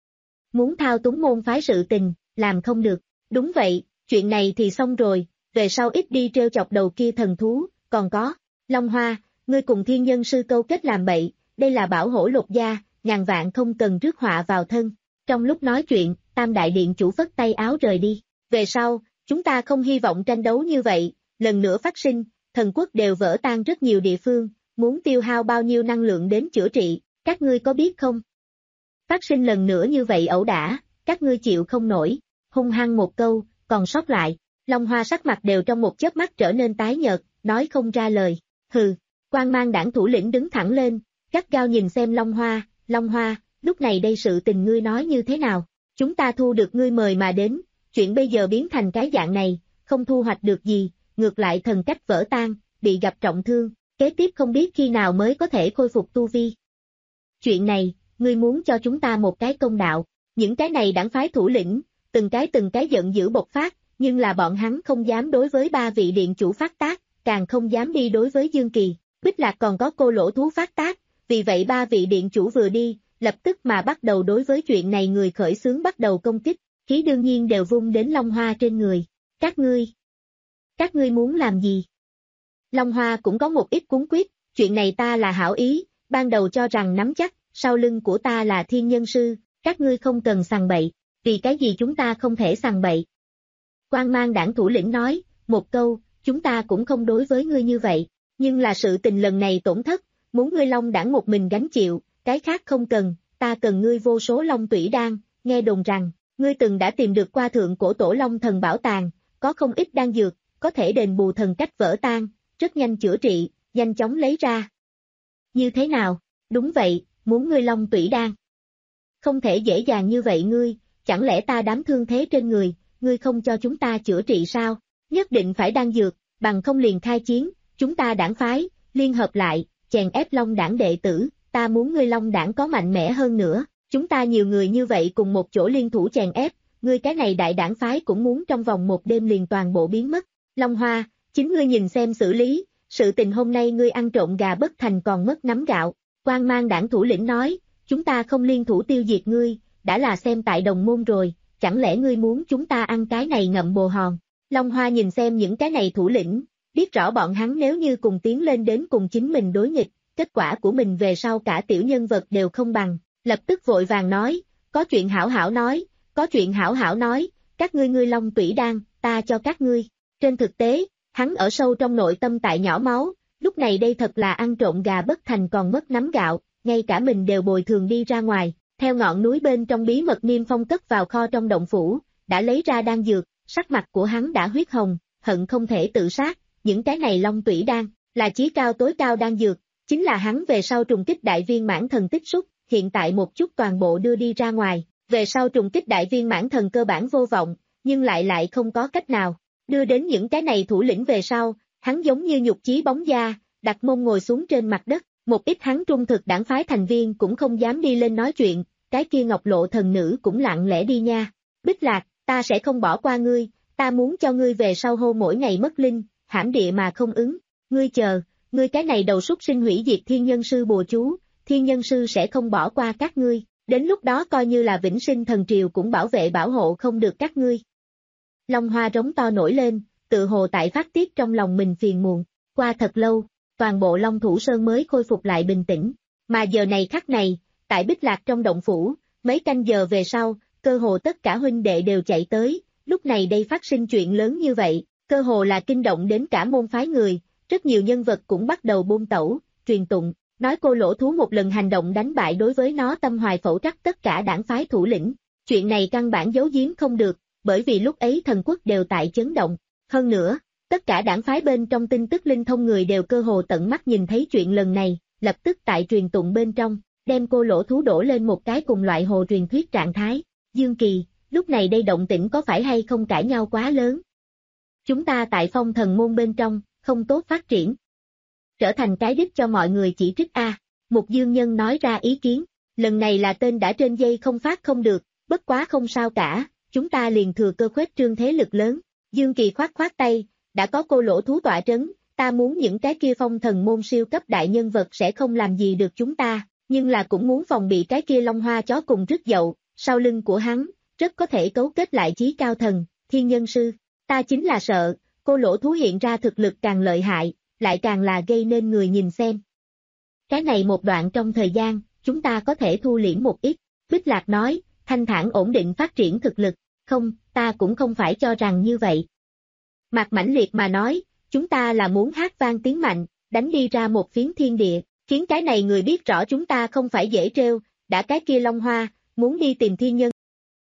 Muốn thao túng môn phái sự tình, làm không được. Đúng vậy, chuyện này thì xong rồi, về sau ít đi treo chọc đầu kia thần thú, còn có, Long Hoa, ngươi cùng thiên nhân sư câu kết làm bậy, đây là bảo hổ lột da, ngàn vạn không cần rước họa vào thân. Trong lúc nói chuyện, tam đại điện chủ phất tay áo rời đi. Về sau, chúng ta không hy vọng tranh đấu như vậy, lần nữa phát sinh, thần quốc đều vỡ tan rất nhiều địa phương, muốn tiêu hao bao nhiêu năng lượng đến chữa trị, các ngươi có biết không? Phát sinh lần nữa như vậy ẩu đả, các ngươi chịu không nổi, hung hăng một câu, còn sót lại, Long Hoa sắc mặt đều trong một chớp mắt trở nên tái nhợt, nói không ra lời, hừ, Quang Mang đảng thủ lĩnh đứng thẳng lên, gắt gao nhìn xem Long Hoa, Long Hoa, lúc này đây sự tình ngươi nói như thế nào, chúng ta thu được ngươi mời mà đến, chuyện bây giờ biến thành cái dạng này, không thu hoạch được gì, ngược lại thần cách vỡ tan, bị gặp trọng thương, kế tiếp không biết khi nào mới có thể khôi phục tu vi. Chuyện này, ngươi muốn cho chúng ta một cái công đạo, những cái này đảng phái thủ lĩnh, từng cái từng cái giận dữ bộc phát, nhưng là bọn hắn không dám đối với ba vị điện chủ phát tác, càng không dám đi đối với Dương Kỳ. Bích Lạc còn có cô lỗ thú phát tác, vì vậy ba vị điện chủ vừa đi, lập tức mà bắt đầu đối với chuyện này người khởi xướng bắt đầu công kích, khí đương nhiên đều vung đến Long Hoa trên người. Các ngươi, các ngươi muốn làm gì? Long Hoa cũng có một ít cuống quýt, chuyện này ta là hảo ý, ban đầu cho rằng nắm chắc, sau lưng của ta là thiên nhân sư, các ngươi không cần sằng bậy, vì cái gì chúng ta không thể sằng bậy? Quang Mang Đảng thủ lĩnh nói, một câu, chúng ta cũng không đối với ngươi như vậy, nhưng là sự tình lần này tổn thất, muốn ngươi Long Đảng một mình gánh chịu, cái khác không cần, ta cần ngươi vô số Long Tủy Đan, nghe đồn rằng, ngươi từng đã tìm được qua thượng cổ tổ Long thần bảo tàng, có không ít đan dược, có thể đền bù thần cách vỡ tan, rất nhanh chữa trị, nhanh chóng lấy ra. Như thế nào? Đúng vậy, muốn ngươi Long Tủy Đan. Không thể dễ dàng như vậy ngươi, chẳng lẽ ta đám thương thế trên người, ngươi không cho chúng ta chữa trị sao? Nhất định phải đan dược, bằng không liền khai chiến, chúng ta đảng phái, liên hợp lại, chèn ép Long Đảng đệ tử, ta muốn ngươi Long Đảng có mạnh mẽ hơn nữa, chúng ta nhiều người như vậy cùng một chỗ liên thủ chèn ép, ngươi cái này đại đảng phái cũng muốn trong vòng một đêm liền toàn bộ biến mất. Long Hoa, chính ngươi nhìn xem xử lý, sự tình hôm nay ngươi ăn trộm gà bất thành còn mất nắm gạo. Quang Mang Đảng thủ lĩnh nói, chúng ta không liên thủ tiêu diệt ngươi, đã là xem tại đồng môn rồi, chẳng lẽ ngươi muốn chúng ta ăn cái này ngậm bồ hòn? Long Hoa nhìn xem những cái này thủ lĩnh, biết rõ bọn hắn nếu như cùng tiến lên đến cùng chính mình đối nghịch, kết quả của mình về sau cả tiểu nhân vật đều không bằng, lập tức vội vàng nói, có chuyện hảo hảo nói, có chuyện hảo hảo nói, các ngươi ngươi Long Tủy Đan, ta cho các ngươi. Trên thực tế, hắn ở sâu trong nội tâm tại nhỏ máu, lúc này đây thật là ăn trộm gà bất thành còn mất nắm gạo, ngay cả mình đều bồi thường đi ra ngoài, theo ngọn núi bên trong bí mật niêm phong cất vào kho trong động phủ, đã lấy ra đan dược, sắc mặt của hắn đã huyết hồng, hận không thể tự sát, những cái này Long Tủy Đan, là chí cao tối cao đan dược, chính là hắn về sau trùng kích đại viên mãn thần tích xúc, hiện tại một chút toàn bộ đưa đi ra ngoài, về sau trùng kích đại viên mãn thần cơ bản vô vọng, nhưng lại lại không có cách nào, đưa đến những cái này thủ lĩnh về sau, hắn giống như nhục chí bóng da, đặt mông ngồi xuống trên mặt đất, một ít hắn trung thực đảng phái thành viên cũng không dám đi lên nói chuyện, cái kia Ngọc Lộ thần nữ cũng lặng lẽ đi nha. Bích Lạc, ta sẽ không bỏ qua ngươi, ta muốn cho ngươi về sau hô mỗi ngày mất linh, hãm địa mà không ứng, ngươi chờ, ngươi cái này đầu súc sinh hủy diệt thiên nhân sư bùa chú, thiên nhân sư sẽ không bỏ qua các ngươi, đến lúc đó coi như là vĩnh sinh thần triều cũng bảo vệ bảo hộ không được các ngươi. Long Hoa rống to nổi lên, tự hồ tại phát tiết trong lòng mình phiền muộn, qua thật lâu, toàn bộ Long Thủ Sơn mới khôi phục lại bình tĩnh, mà giờ này khắc này, tại Bích Lạc trong động phủ, mấy canh giờ về sau, cơ hồ tất cả huynh đệ đều chạy tới, lúc này đây phát sinh chuyện lớn như vậy, cơ hồ là kinh động đến cả môn phái người, rất nhiều nhân vật cũng bắt đầu buôn tẩu, truyền tụng, nói cô lỗ thú một lần hành động đánh bại đối với nó tâm hoài phẫu trắc tất cả đảng phái thủ lĩnh, chuyện này căn bản giấu giếm không được, bởi vì lúc ấy thần quốc đều tại chấn động, hơn nữa, tất cả đảng phái bên trong tin tức linh thông người đều cơ hồ tận mắt nhìn thấy chuyện lần này, lập tức tại truyền tụng bên trong, đem cô lỗ thú đổ lên một cái cùng loại hồ truyền thuyết trạng thái, Dương Kỳ, lúc này đây động tĩnh có phải hay không cãi nhau quá lớn? Chúng ta tại phong thần môn bên trong, không tốt phát triển. Trở thành cái đích cho mọi người chỉ trích a. Mục Dương Nhân nói ra ý kiến, lần này là tên đã trên dây không phát không được, bất quá không sao cả, chúng ta liền thừa cơ khuếch trương thế lực lớn. Dương Kỳ khoát khoát tay, đã có cô lỗ thú tọa trấn, ta muốn những cái kia phong thần môn siêu cấp đại nhân vật sẽ không làm gì được chúng ta, nhưng là cũng muốn phòng bị cái kia Long Hoa chó cùng rứt dậu, sau lưng của hắn, rất có thể cấu kết lại chí cao thần, thiên nhân sư. Ta chính là sợ, cô lỗ thú hiện ra thực lực càng lợi hại, lại càng là gây nên người nhìn xem. Cái này một đoạn trong thời gian, chúng ta có thể thu liễm một ít, Bích Lạc nói, thanh thản ổn định phát triển thực lực, không, ta cũng không phải cho rằng như vậy. Mạc Mãnh Liệt mà nói, chúng ta là muốn hát vang tiếng mạnh, đánh đi ra một phiến thiên địa, khiến cái này người biết rõ chúng ta không phải dễ trêu, đã cái kia Long Hoa, muốn đi tìm thiên nhân.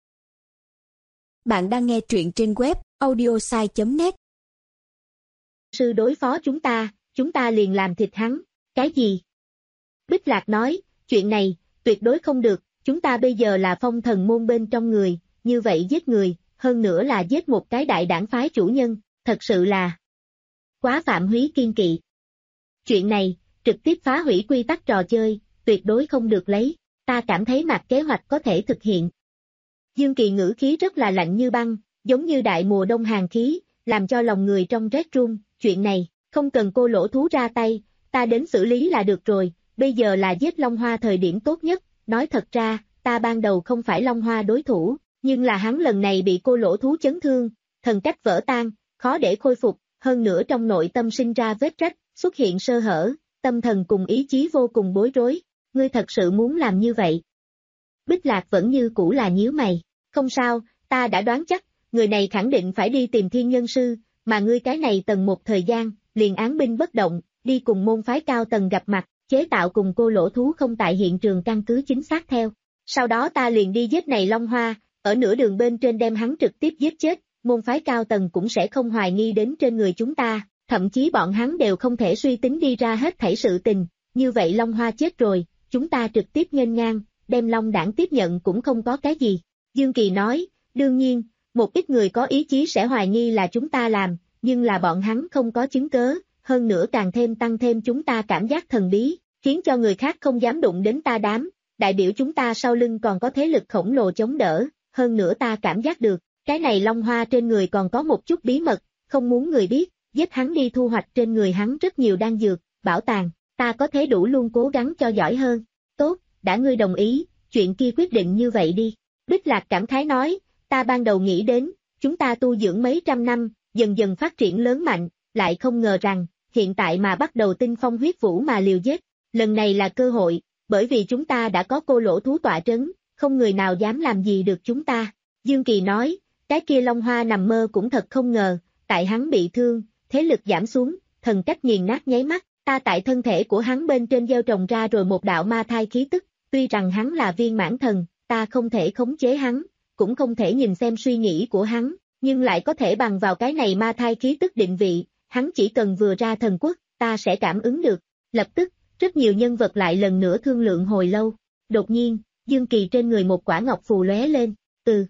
Bạn đang nghe truyện trên web audiosai chấm net. Sư đối phó chúng ta, chúng ta liền làm thịt hắn, cái gì? Bích Lạc nói, chuyện này, tuyệt đối không được, chúng ta bây giờ là phong thần môn bên trong người, như vậy giết người, hơn nữa là giết một cái đại đảng phái chủ nhân, thật sự là quá phạm húy kiên kỵ. Chuyện này, trực tiếp phá hủy quy tắc trò chơi, tuyệt đối không được lấy, ta cảm thấy mặt kế hoạch có thể thực hiện. Dương Kỳ ngữ khí rất là lạnh như băng, giống như đại mùa đông hàn khí, làm cho lòng người trong rét run, chuyện này, không cần cô lỗ thú ra tay, ta đến xử lý là được rồi, bây giờ là giết Long Hoa thời điểm tốt nhất, nói thật ra, ta ban đầu không phải Long Hoa đối thủ, nhưng là hắn lần này bị cô lỗ thú chấn thương, thần cách vỡ tan, khó để khôi phục, hơn nữa trong nội tâm sinh ra vết rách, xuất hiện sơ hở, tâm thần cùng ý chí vô cùng bối rối, ngươi thật sự muốn làm như vậy. Bích Lạc vẫn như cũ là nhíu mày, không sao, ta đã đoán chắc, người này khẳng định phải đi tìm thiên nhân sư, mà ngươi cái này tầng một thời gian, liền án binh bất động, đi cùng môn phái cao tầng gặp mặt, chế tạo cùng cô lỗ thú không tại hiện trường căn cứ chính xác theo. Sau đó ta liền đi giết này Long Hoa, ở nửa đường bên trên đem hắn trực tiếp giết chết, môn phái cao tầng cũng sẽ không hoài nghi đến trên người chúng ta, thậm chí bọn hắn đều không thể suy tính đi ra hết thảy sự tình, như vậy Long Hoa chết rồi, chúng ta trực tiếp nghênh ngang, đem Long Đảng tiếp nhận cũng không có cái gì. Dương Kỳ nói, đương nhiên, một ít người có ý chí sẽ hoài nghi là chúng ta làm, nhưng là bọn hắn không có chứng cớ, hơn nữa càng thêm tăng thêm chúng ta cảm giác thần bí, khiến cho người khác không dám đụng đến ta đám, đại biểu chúng ta sau lưng còn có thế lực khổng lồ chống đỡ, hơn nữa ta cảm giác được, cái này Long Hoa trên người còn có một chút bí mật, không muốn người biết, giết hắn đi thu hoạch trên người hắn rất nhiều đan dược, bảo tàng, ta có thể đủ luôn cố gắng cho giỏi hơn. Tốt, đã ngươi đồng ý, chuyện kia quyết định như vậy đi. Bích Lạc cảm khái nói, ta ban đầu nghĩ đến, chúng ta tu dưỡng mấy trăm năm, dần dần phát triển lớn mạnh, lại không ngờ rằng, hiện tại mà bắt đầu tinh phong huyết vũ mà liều giết, lần này là cơ hội, bởi vì chúng ta đã có cô lỗ thú tọa trấn, không người nào dám làm gì được chúng ta. Dương Kỳ nói, cái kia Long Hoa nằm mơ cũng thật không ngờ, tại hắn bị thương, thế lực giảm xuống, thần cách nghiền nát nháy mắt, ta tại thân thể của hắn bên trên gieo trồng ra rồi một đạo ma thai khí tức, tuy rằng hắn là viên mãn thần, ta không thể khống chế hắn, cũng không thể nhìn xem suy nghĩ của hắn, nhưng lại có thể bằng vào cái này ma thai khí tức định vị, hắn chỉ cần vừa ra thần quốc, ta sẽ cảm ứng được. Lập tức, rất nhiều nhân vật lại lần nữa thương lượng hồi lâu. Đột nhiên, Dương Kỳ trên người một quả ngọc phù lóe lên, từ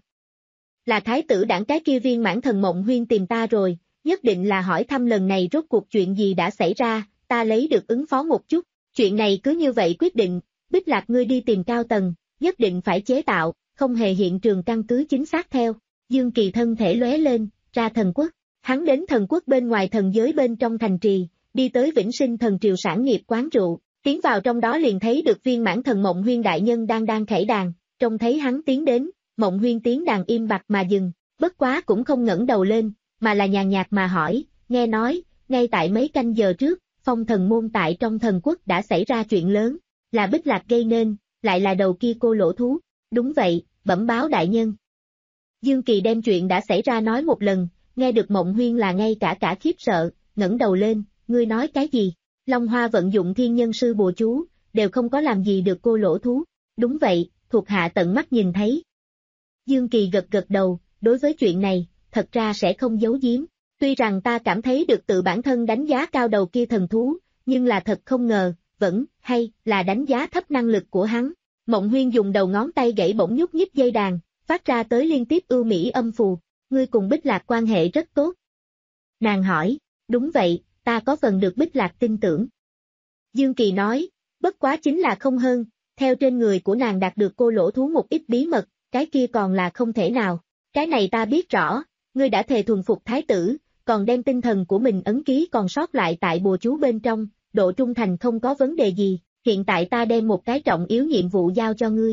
là thái tử đảng cái kia viên mãn thần Mộng Huyên tìm ta rồi, nhất định là hỏi thăm lần này rốt cuộc chuyện gì đã xảy ra, ta lấy được ứng phó một chút, chuyện này cứ như vậy quyết định, Bích Lạc ngươi đi tìm cao tầng, nhất định phải chế tạo, không hề hiện trường căn cứ chính xác theo. Dương Kỳ thân thể lóe lên, ra thần quốc, hắn đến thần quốc bên ngoài thần giới bên trong thành trì, đi tới Vĩnh Sinh thần triều sản nghiệp quán rượu, tiến vào trong đó liền thấy được viên mãn thần Mộng Huyên đại nhân đang đang khẩy đàn, trông thấy hắn tiến đến, Mộng Huyên tiếng đàn im bặt mà dừng, bất quá cũng không ngẩng đầu lên, mà là nhàn nhạt mà hỏi, nghe nói, ngay tại mấy canh giờ trước, Phong Thần môn tại trong thần quốc đã xảy ra chuyện lớn, là Bích Lạc gây nên, lại là đầu kia cô lỗ thú, đúng vậy, bẩm báo đại nhân. Dương Kỳ đem chuyện đã xảy ra nói một lần, nghe được Mộng Huyên là ngay cả cả khiếp sợ, ngẩng đầu lên, ngươi nói cái gì? Long Hoa vận dụng thiên nhân sư bùa chú, đều không có làm gì được cô lỗ thú. Đúng vậy, thuộc hạ tận mắt nhìn thấy. Dương Kỳ gật gật đầu, đối với chuyện này, thật ra sẽ không giấu giếm. Tuy rằng ta cảm thấy được tự bản thân đánh giá cao đầu kia thần thú, nhưng là thật không ngờ, vẫn, hay, là đánh giá thấp năng lực của hắn. Mộng Huyên dùng đầu ngón tay gãy bỗng nhúc nhích dây đàn, phát ra tới liên tiếp ưu mỹ âm phù, ngươi cùng Bích Lạc quan hệ rất tốt. Nàng hỏi, đúng vậy, ta có phần được Bích Lạc tin tưởng. Dương Kỳ nói, bất quá chính là không hơn, theo trên người của nàng đạt được cô lỗ thú một ít bí mật, cái kia còn là không thể nào. Cái này ta biết rõ, ngươi đã thề thuần phục thái tử, còn đem tinh thần của mình ấn ký còn sót lại tại bùa chú bên trong, độ trung thành không có vấn đề gì, hiện tại ta đem một cái trọng yếu nhiệm vụ giao cho ngươi.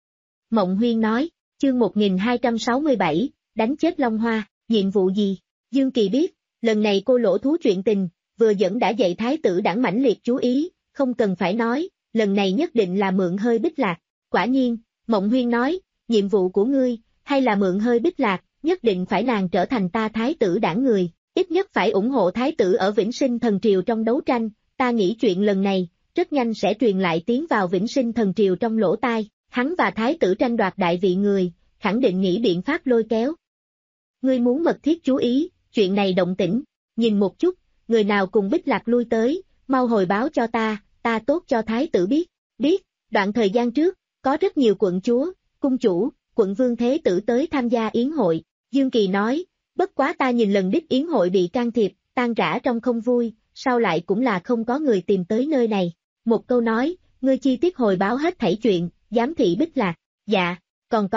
Mộng Huyên nói, chương một nghìn hai trăm sáu mươi bảy, đánh chết Long Hoa, nhiệm vụ gì? Dương Kỳ biết, lần này cô lỗ thú chuyện tình, vừa dẫn đã dạy thái tử đảng mãnh liệt chú ý, không cần phải nói, lần này nhất định là mượn hơi Bích Lạc. Quả nhiên, Mộng Huyên nói, nhiệm vụ của ngươi, hay là mượn hơi Bích Lạc, nhất định phải nàng trở thành ta thái tử đảng người, ít nhất phải ủng hộ thái tử ở Vĩnh Sinh thần triều trong đấu tranh, ta nghĩ chuyện lần này, rất nhanh sẽ truyền lại tiến vào Vĩnh Sinh thần triều trong lỗ tai, hắn và thái tử tranh đoạt đại vị người, khẳng định nghĩ biện pháp lôi kéo. Ngươi muốn mật thiết chú ý, chuyện này động tĩnh, nhìn một chút, người nào cùng Bích Lạc lui tới, mau hồi báo cho ta, ta tốt cho thái tử biết, biết, đoạn thời gian trước, có rất nhiều quận chúa, cung chủ, quận vương thế tử tới tham gia yến hội, Dương Kỳ nói, bất quá ta nhìn lần đích yến hội bị can thiệp, tan rã trong không vui, sao lại cũng là không có người tìm tới nơi này, một câu nói, ngươi chi tiết hồi báo hết thảy chuyện, giám thị Bích Lạc, dạ, còn có,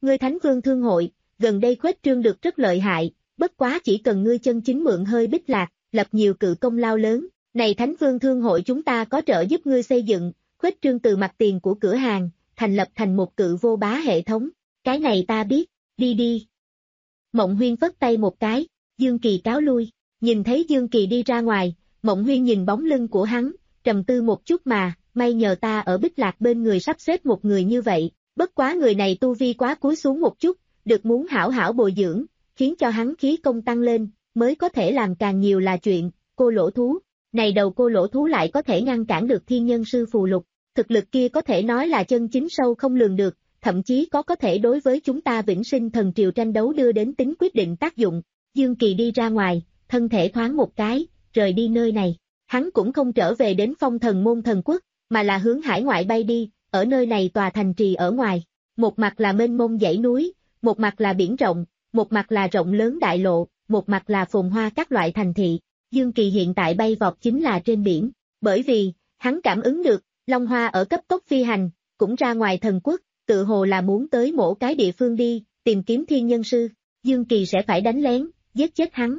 Ngươi Thánh Vương Thương Hội, gần đây khuếch trương được rất lợi hại, bất quá chỉ cần ngươi chân chính mượn hơi Bích Lạc, lập nhiều cự công lao lớn. Này Thánh Vương Thương Hội chúng ta có trợ giúp ngươi xây dựng, khuếch trương từ mặt tiền của cửa hàng, thành lập thành một cự vô bá hệ thống. Cái này ta biết, đi đi. Mộng Huyên phất tay một cái, Dương Kỳ cáo lui, nhìn thấy Dương Kỳ đi ra ngoài, Mộng Huyên nhìn bóng lưng của hắn, trầm tư một chút mà, may nhờ ta ở Bích Lạc bên người sắp xếp một người như vậy, bất quá người này tu vi quá cúi xuống một chút, được muốn hảo hảo bồi dưỡng, khiến cho hắn khí công tăng lên, mới có thể làm càng nhiều là chuyện. Cô lỗ thú, này đầu cô lỗ thú lại có thể ngăn cản được thiên nhân sư phù lục, thực lực kia có thể nói là chân chính sâu không lường được, thậm chí có có thể đối với chúng ta vĩnh sinh thần triều tranh đấu đưa đến tính quyết định tác dụng. Dương Kỳ đi ra ngoài, thân thể thoáng một cái, rời đi nơi này, hắn cũng không trở về đến Phong Thần Môn Thần Quốc, mà là hướng hải ngoại bay đi, ở nơi này tòa thành trì ở ngoài, một mặt là mênh mông dãy núi, một mặt là biển rộng, một mặt là rộng lớn đại lộ, một mặt là phồn hoa các loại thành thị. Dương Kỳ hiện tại bay vọt chính là trên biển, bởi vì, hắn cảm ứng được, Long Hoa ở cấp tốc phi hành, cũng ra ngoài thần quốc, tự hồ là muốn tới mỗi cái địa phương đi, tìm kiếm thiên nhân sư, Dương Kỳ sẽ phải đánh lén, giết chết hắn.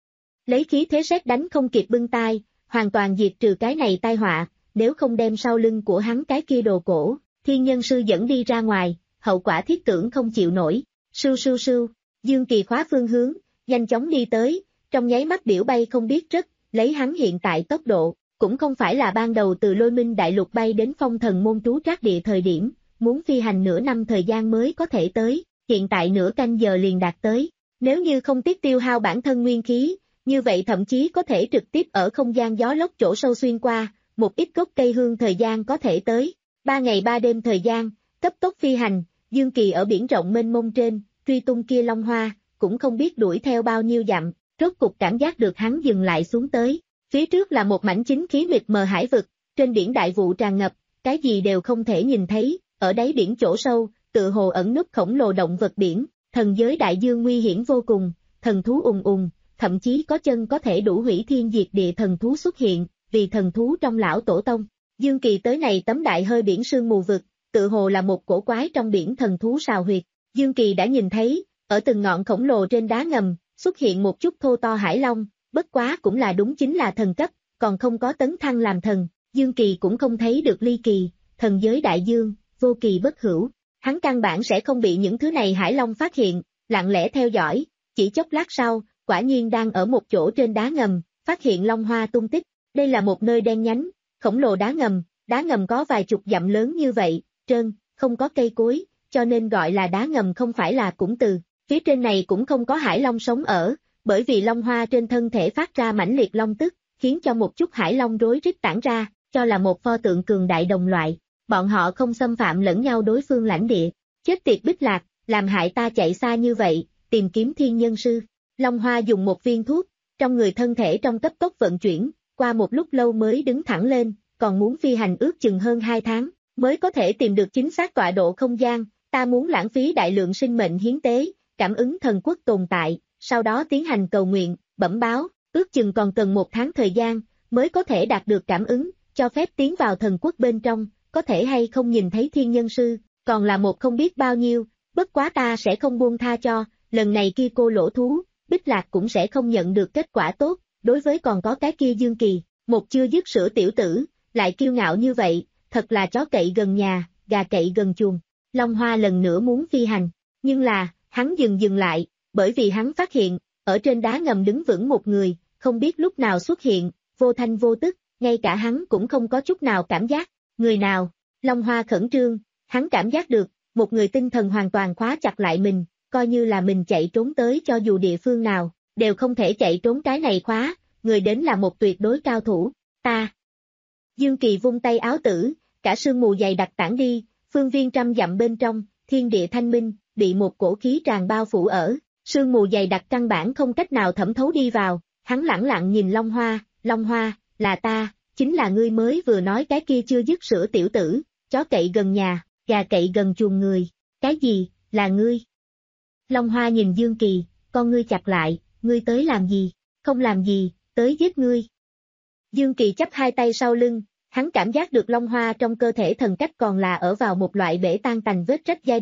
Lấy khí thế sét đánh không kịp bưng tai, hoàn toàn diệt trừ cái này tai họa, nếu không đem sau lưng của hắn cái kia đồ cổ, thiên nhân sư dẫn đi ra ngoài, hậu quả thiết tưởng không chịu nổi. Sưu sưu sưu, Dương Kỳ khóa phương hướng, nhanh chóng đi tới, trong nháy mắt biểu bay không biết rất, lấy hắn hiện tại tốc độ, cũng không phải là ban đầu từ Lôi Minh Đại Lục bay đến Phong Thần Môn trú trác địa thời điểm, muốn phi hành nửa năm thời gian mới có thể tới, hiện tại nửa canh giờ liền đạt tới. Nếu như không tiết tiêu hao bản thân nguyên khí, như vậy thậm chí có thể trực tiếp ở không gian gió lốc chỗ sâu xuyên qua, một ít gốc cây hương thời gian có thể tới. Ba ngày ba đêm thời gian, cấp tốc phi hành, Dương Kỳ ở biển rộng mênh mông trên, truy tung kia Long Hoa, cũng không biết đuổi theo bao nhiêu dặm, rốt cục cảm giác được hắn dừng lại xuống tới. Phía trước là một mảnh chính khí mịt mờ hải vực, trên biển đại vụ tràn ngập, cái gì đều không thể nhìn thấy, ở đáy biển chỗ sâu, tự hồ ẩn núp khổng lồ động vật biển, thần giới đại dương nguy hiểm vô cùng, thần thú ùng ùng, thậm chí có chân có thể đủ hủy thiên diệt địa thần thú xuất hiện, vì thần thú trong lão tổ tông. Dương Kỳ tới này tấm đại hơi biển sương mù vực, tự hồ là một cổ quái trong biển thần thú sào huyệt. Dương Kỳ đã nhìn thấy, ở từng ngọn khổng lồ trên đá ngầm, xuất hiện một chút thô to hải long, bất quá cũng là đúng chính là thần cấp, còn không có tấn thăng làm thần. Dương Kỳ cũng không thấy được ly kỳ, thần giới đại dương, vô kỳ bất hữu. Hắn căn bản sẽ không bị những thứ này hải long phát hiện, lặng lẽ theo dõi, chỉ chốc lát sau, quả nhiên đang ở một chỗ trên đá ngầm, phát hiện Long Hoa tung tích. Đây là một nơi đen nhánh, khổng lồ đá ngầm, đá ngầm có vài chục dặm lớn như vậy, trơn, không có cây cối, cho nên gọi là đá ngầm không phải là cũng từ. Phía trên này cũng không có hải long sống ở, bởi vì Long Hoa trên thân thể phát ra mãnh liệt long tức, khiến cho một chút hải long rối rít tản ra, cho là một pho tượng cường đại đồng loại. Bọn họ không xâm phạm lẫn nhau đối phương lãnh địa. Chết tiệt Bích Lạc, làm hại ta chạy xa như vậy, tìm kiếm thiên nhân sư. Long Hoa dùng một viên thuốc, trong người thân thể trong cấp tốc vận chuyển, qua một lúc lâu mới đứng thẳng lên, còn muốn phi hành ước chừng hơn hai tháng, mới có thể tìm được chính xác tọa độ không gian. Ta muốn lãng phí đại lượng sinh mệnh hiến tế, cảm ứng thần quốc tồn tại, sau đó tiến hành cầu nguyện, bẩm báo, ước chừng còn cần một tháng thời gian, mới có thể đạt được cảm ứng, cho phép tiến vào thần quốc bên trong, có thể hay không nhìn thấy thiên nhân sư, còn là một không biết bao nhiêu, bất quá ta sẽ không buông tha cho, lần này kia cô lỗ thú, Bích Lạc cũng sẽ không nhận được kết quả tốt, đối với còn có cái kia Dương Kỳ, một chưa dứt sữa tiểu tử, lại kiêu ngạo như vậy, thật là chó cậy gần nhà, gà cậy gần chuồng. Long Hoa lần nữa muốn phi hành, nhưng là, hắn dừng dừng lại, bởi vì hắn phát hiện, ở trên đá ngầm đứng vững một người, không biết lúc nào xuất hiện, vô thanh vô tức, ngay cả hắn cũng không có chút nào cảm giác. Người nào? Long Hoa khẩn trương, hắn cảm giác được, một người tinh thần hoàn toàn khóa chặt lại mình, coi như là mình chạy trốn tới cho dù địa phương nào, đều không thể chạy trốn cái này khóa, người đến là một tuyệt đối cao thủ. Ta. Dương Kỳ vung tay áo tử, cả sương mù dày đặc tản đi, phương viên trăm dặm bên trong, thiên địa thanh minh, bị một cổ khí tràn bao phủ ở, sương mù dày đặc căn bản không cách nào thẩm thấu đi vào, hắn lẳng lặng nhìn Long Hoa, Long Hoa, là ta, chính là ngươi mới vừa nói cái kia chưa dứt sữa tiểu tử, chó cậy gần nhà, gà cậy gần chuồng người, cái gì, là ngươi? Long Hoa nhìn Dương Kỳ, con ngươi chặt lại, ngươi tới làm gì? Không làm gì, tới giết ngươi. Dương Kỳ chắp hai tay sau lưng, hắn cảm giác được Long Hoa trong cơ thể thần cách còn là ở vào một loại bể tan tành vết rách giai đoạn,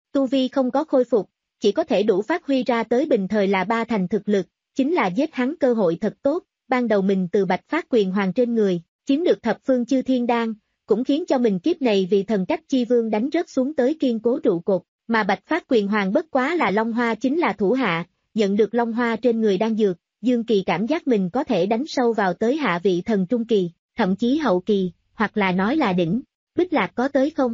tu vi không có khôi phục, chỉ có thể đủ phát huy ra tới bình thời là ba thành thực lực, chính là giết hắn cơ hội thật tốt, ban đầu mình từ Bạch Phát Quyền Hoàng trên người, chiếm được thập phương chư thiên đan, cũng khiến cho mình kiếp này vì thần cách chi vương đánh rớt xuống tới kiên cố trụ cột, mà Bạch Phát Quyền Hoàng bất quá là Long Hoa chính là thủ hạ, nhận được Long Hoa trên người đang dược, Dương Kỳ cảm giác mình có thể đánh sâu vào tới hạ vị thần trung kỳ, thậm chí hậu kỳ, hoặc là nói là đỉnh. Bích Lạc có tới không?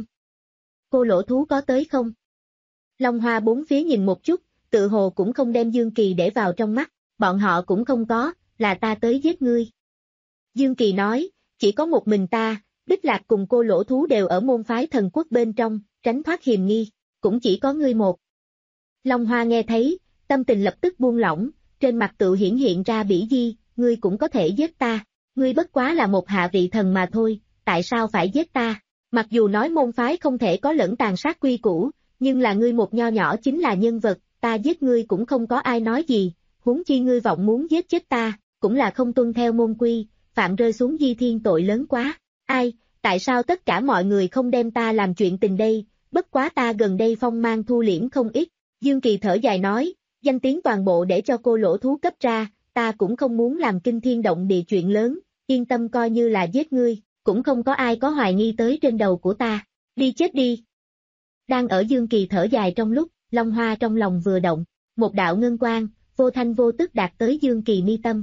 Cô lỗ thú có tới không? Long Hoa bốn phía nhìn một chút, tự hồ cũng không đem Dương Kỳ để vào trong mắt, bọn họ cũng không có, là ta tới giết ngươi. Dương Kỳ nói, chỉ có một mình ta, Bích Lạc cùng cô lỗ thú đều ở môn phái thần quốc bên trong, tránh thoát hiềm nghi, cũng chỉ có ngươi một. Long Hoa nghe thấy, tâm tình lập tức buông lỏng, trên mặt tự hiển hiện ra bỉ di, ngươi cũng có thể giết ta, ngươi bất quá là một hạ vị thần mà thôi, tại sao phải giết ta? Mặc dù nói môn phái không thể có lẫn tàn sát quy củ, nhưng là ngươi một nho nhỏ chính là nhân vật, ta giết ngươi cũng không có ai nói gì, huống chi ngươi vọng muốn giết chết ta, cũng là không tuân theo môn quy, phạm rơi xuống di thiên tội lớn quá. Ai, tại sao tất cả mọi người không đem ta làm chuyện tình đây, bất quá ta gần đây phong mang thu liễm không ít. Dương Kỳ thở dài nói, danh tiếng toàn bộ để cho cô lỗ thú cấp ra, ta cũng không muốn làm kinh thiên động địa chuyện lớn, yên tâm coi như là giết ngươi, cũng không có ai có hoài nghi tới trên đầu của ta, đi chết đi. Đang ở Dương Kỳ thở dài trong lúc, Long Hoa trong lòng vừa động, một đạo ngân quang, vô thanh vô tức đạt tới Dương Kỳ mi tâm.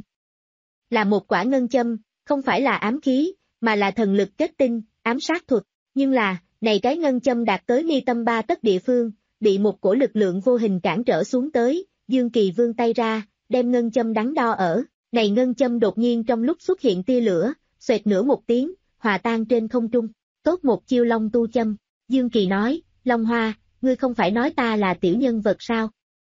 Là một quả ngân châm, không phải là ám khí, mà là thần lực kết tinh, ám sát thuật, nhưng là, này cái ngân châm đạt tới mi tâm ba tấc địa phương, bị một cổ lực lượng vô hình cản trở xuống tới, Dương Kỳ vươn tay ra, đem ngân châm đắn đo ở, này ngân châm đột nhiên trong lúc xuất hiện tia lửa, xoẹt nửa một tiếng, hòa tan trên không trung, tốt một chiêu long tu châm, Dương Kỳ nói, Long Hoa, ngươi không phải nói ta là tiểu nhân vật sao?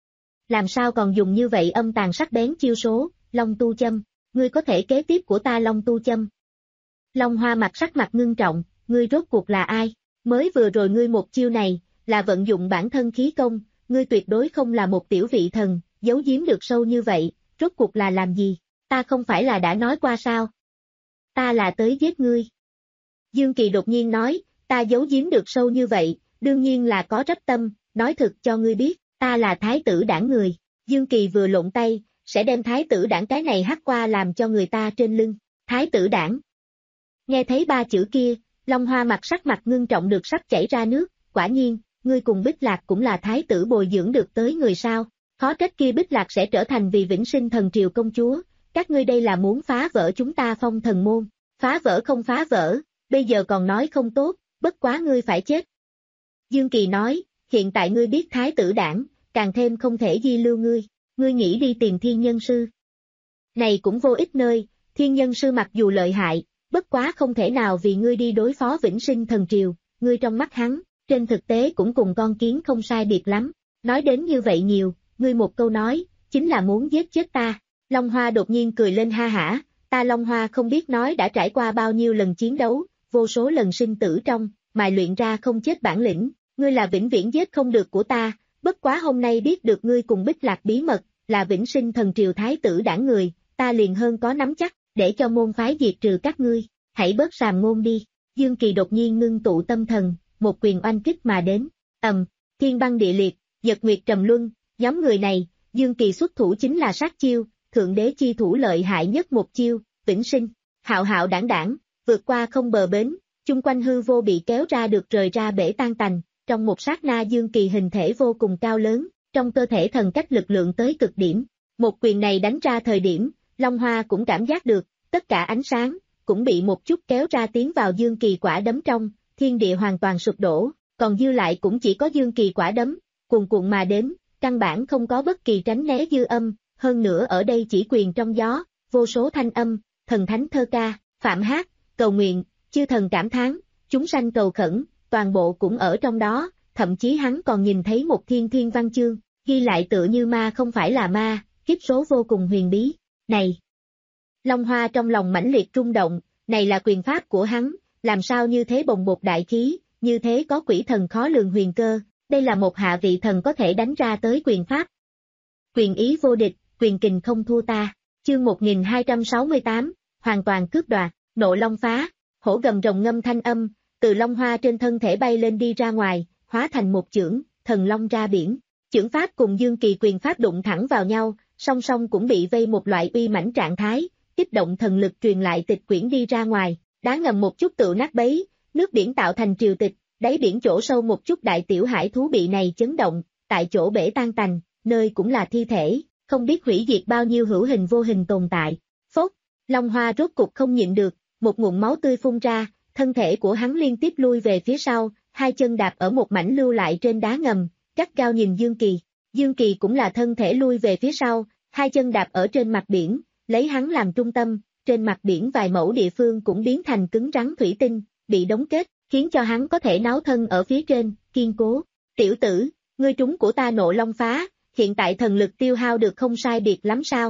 Làm sao còn dùng như vậy âm tàn sắc bén chiêu số, long tu châm, ngươi có thể kế tiếp của ta long tu châm. Long Hoa mặt sắc mặt ngưng trọng, ngươi rốt cuộc là ai? Mới vừa rồi ngươi một chiêu này, là vận dụng bản thân khí công, ngươi tuyệt đối không là một tiểu vị thần, giấu giếm được sâu như vậy, rốt cuộc là làm gì? Ta không phải là đã nói qua sao? Ta là tới giết ngươi. Dương Kỳ đột nhiên nói, ta giấu giếm được sâu như vậy, đương nhiên là có trách tâm, nói thực cho ngươi biết, ta là thái tử đảng người. Dương Kỳ vừa lộn tay, sẽ đem thái tử đảng cái này hắt qua làm cho người ta trên lưng, thái tử đảng. Nghe thấy ba chữ kia, Long Hoa mặt sắc mặt ngưng trọng được sắp chảy ra nước, quả nhiên, ngươi cùng Bích Lạc cũng là thái tử bồi dưỡng được tới người sao, khó trách kia Bích Lạc sẽ trở thành vì vĩnh sinh thần triều công chúa, các ngươi đây là muốn phá vỡ chúng ta phong thần môn, phá vỡ không phá vỡ, bây giờ còn nói không tốt, bất quá ngươi phải chết. Dương Kỳ nói, hiện tại ngươi biết thái tử đảng, càng thêm không thể di lưu ngươi, ngươi nghĩ đi tìm thiên nhân sư. Này cũng vô ích nơi, thiên nhân sư mặc dù lợi hại, bất quá không thể nào vì ngươi đi đối phó vĩnh sinh thần triều, ngươi trong mắt hắn, trên thực tế cũng cùng con kiến không sai biệt lắm, nói đến như vậy nhiều, ngươi một câu nói, chính là muốn giết chết ta. Long Hoa đột nhiên cười lên ha hả, ta Long Hoa không biết nói đã trải qua bao nhiêu lần chiến đấu, vô số lần sinh tử trong, mài luyện ra không chết bản lĩnh, ngươi là vĩnh viễn giết không được của ta, bất quá hôm nay biết được ngươi cùng Bích Lạc bí mật, là vĩnh sinh thần triều thái tử đảng người, ta liền hơn có nắm chắc, để cho môn phái diệt trừ các ngươi, hãy bớt sàm ngôn đi. Dương Kỳ đột nhiên ngưng tụ tâm thần, một quyền oanh kích mà đến, ầm, thiên băng địa liệt, giật nguyệt trầm luân, nhóm người này, Dương Kỳ xuất thủ chính là sát chiêu, thượng đế chi thủ lợi hại nhất một chiêu, vĩnh sinh, hạo hạo đảng đảng, vượt qua không bờ bến, chung quanh hư vô bị kéo ra được rời ra bể tan tành, trong một sát na Dương Kỳ hình thể vô cùng cao lớn, trong cơ thể thần cách lực lượng tới cực điểm, một quyền này đánh ra thời điểm, Long Hoa cũng cảm giác được, tất cả ánh sáng, cũng bị một chút kéo ra tiến vào Dương Kỳ quả đấm trong, thiên địa hoàn toàn sụp đổ, còn dư lại cũng chỉ có Dương Kỳ quả đấm, cuồn cuộn mà đến, căn bản không có bất kỳ tránh né dư âm, hơn nữa ở đây chỉ quyền trong gió, vô số thanh âm, thần thánh thơ ca, phạm hát, cầu nguyện, chư thần cảm thán, chúng sanh cầu khẩn, toàn bộ cũng ở trong đó, thậm chí hắn còn nhìn thấy một thiên thiên văn chương, ghi lại tựa như ma không phải là ma, kiếp số vô cùng huyền bí, này. Long Hoa trong lòng mãnh liệt rung động, này là quyền pháp của hắn, làm sao như thế bồng bột đại khí, như thế có quỷ thần khó lường huyền cơ, đây là một hạ vị thần có thể đánh ra tới quyền pháp. Quyền ý vô địch, quyền kình không thua ta, chương một nghìn hai trăm sáu mươi tám, hoàn toàn cướp đoạt, nộ long phá, hổ gầm rồng ngâm thanh âm, từ Long Hoa trên thân thể bay lên đi ra ngoài, hóa thành một chưởng, thần long ra biển. Chưởng pháp cùng Dương Kỳ quyền pháp đụng thẳng vào nhau, song song cũng bị vây một loại uy mãnh trạng thái, kích động thần lực truyền lại tịch quyển đi ra ngoài, đá ngầm một chút tự nát bấy, nước biển tạo thành triều tịch, đáy biển chỗ sâu một chút đại tiểu hải thú bị này chấn động, tại chỗ bể tan tành, nơi cũng là thi thể, không biết hủy diệt bao nhiêu hữu hình vô hình tồn tại. Phốt, Long Hoa rốt cục không nhịn được, một ngụm máu tươi phun ra, thân thể của hắn liên tiếp lui về phía sau, hai chân đạp ở một mảnh lưu lại trên đá ngầm, gắt gao nhìn Dương Kỳ. Dương Kỳ cũng là thân thể lui về phía sau, hai chân đạp ở trên mặt biển, lấy hắn làm trung tâm, trên mặt biển vài mẫu địa phương cũng biến thành cứng rắn thủy tinh, bị đóng kết, khiến cho hắn có thể náo thân ở phía trên, kiên cố. Tiểu tử, ngươi trúng của ta nộ long phá, hiện tại thần lực tiêu hao được không sai biệt lắm sao?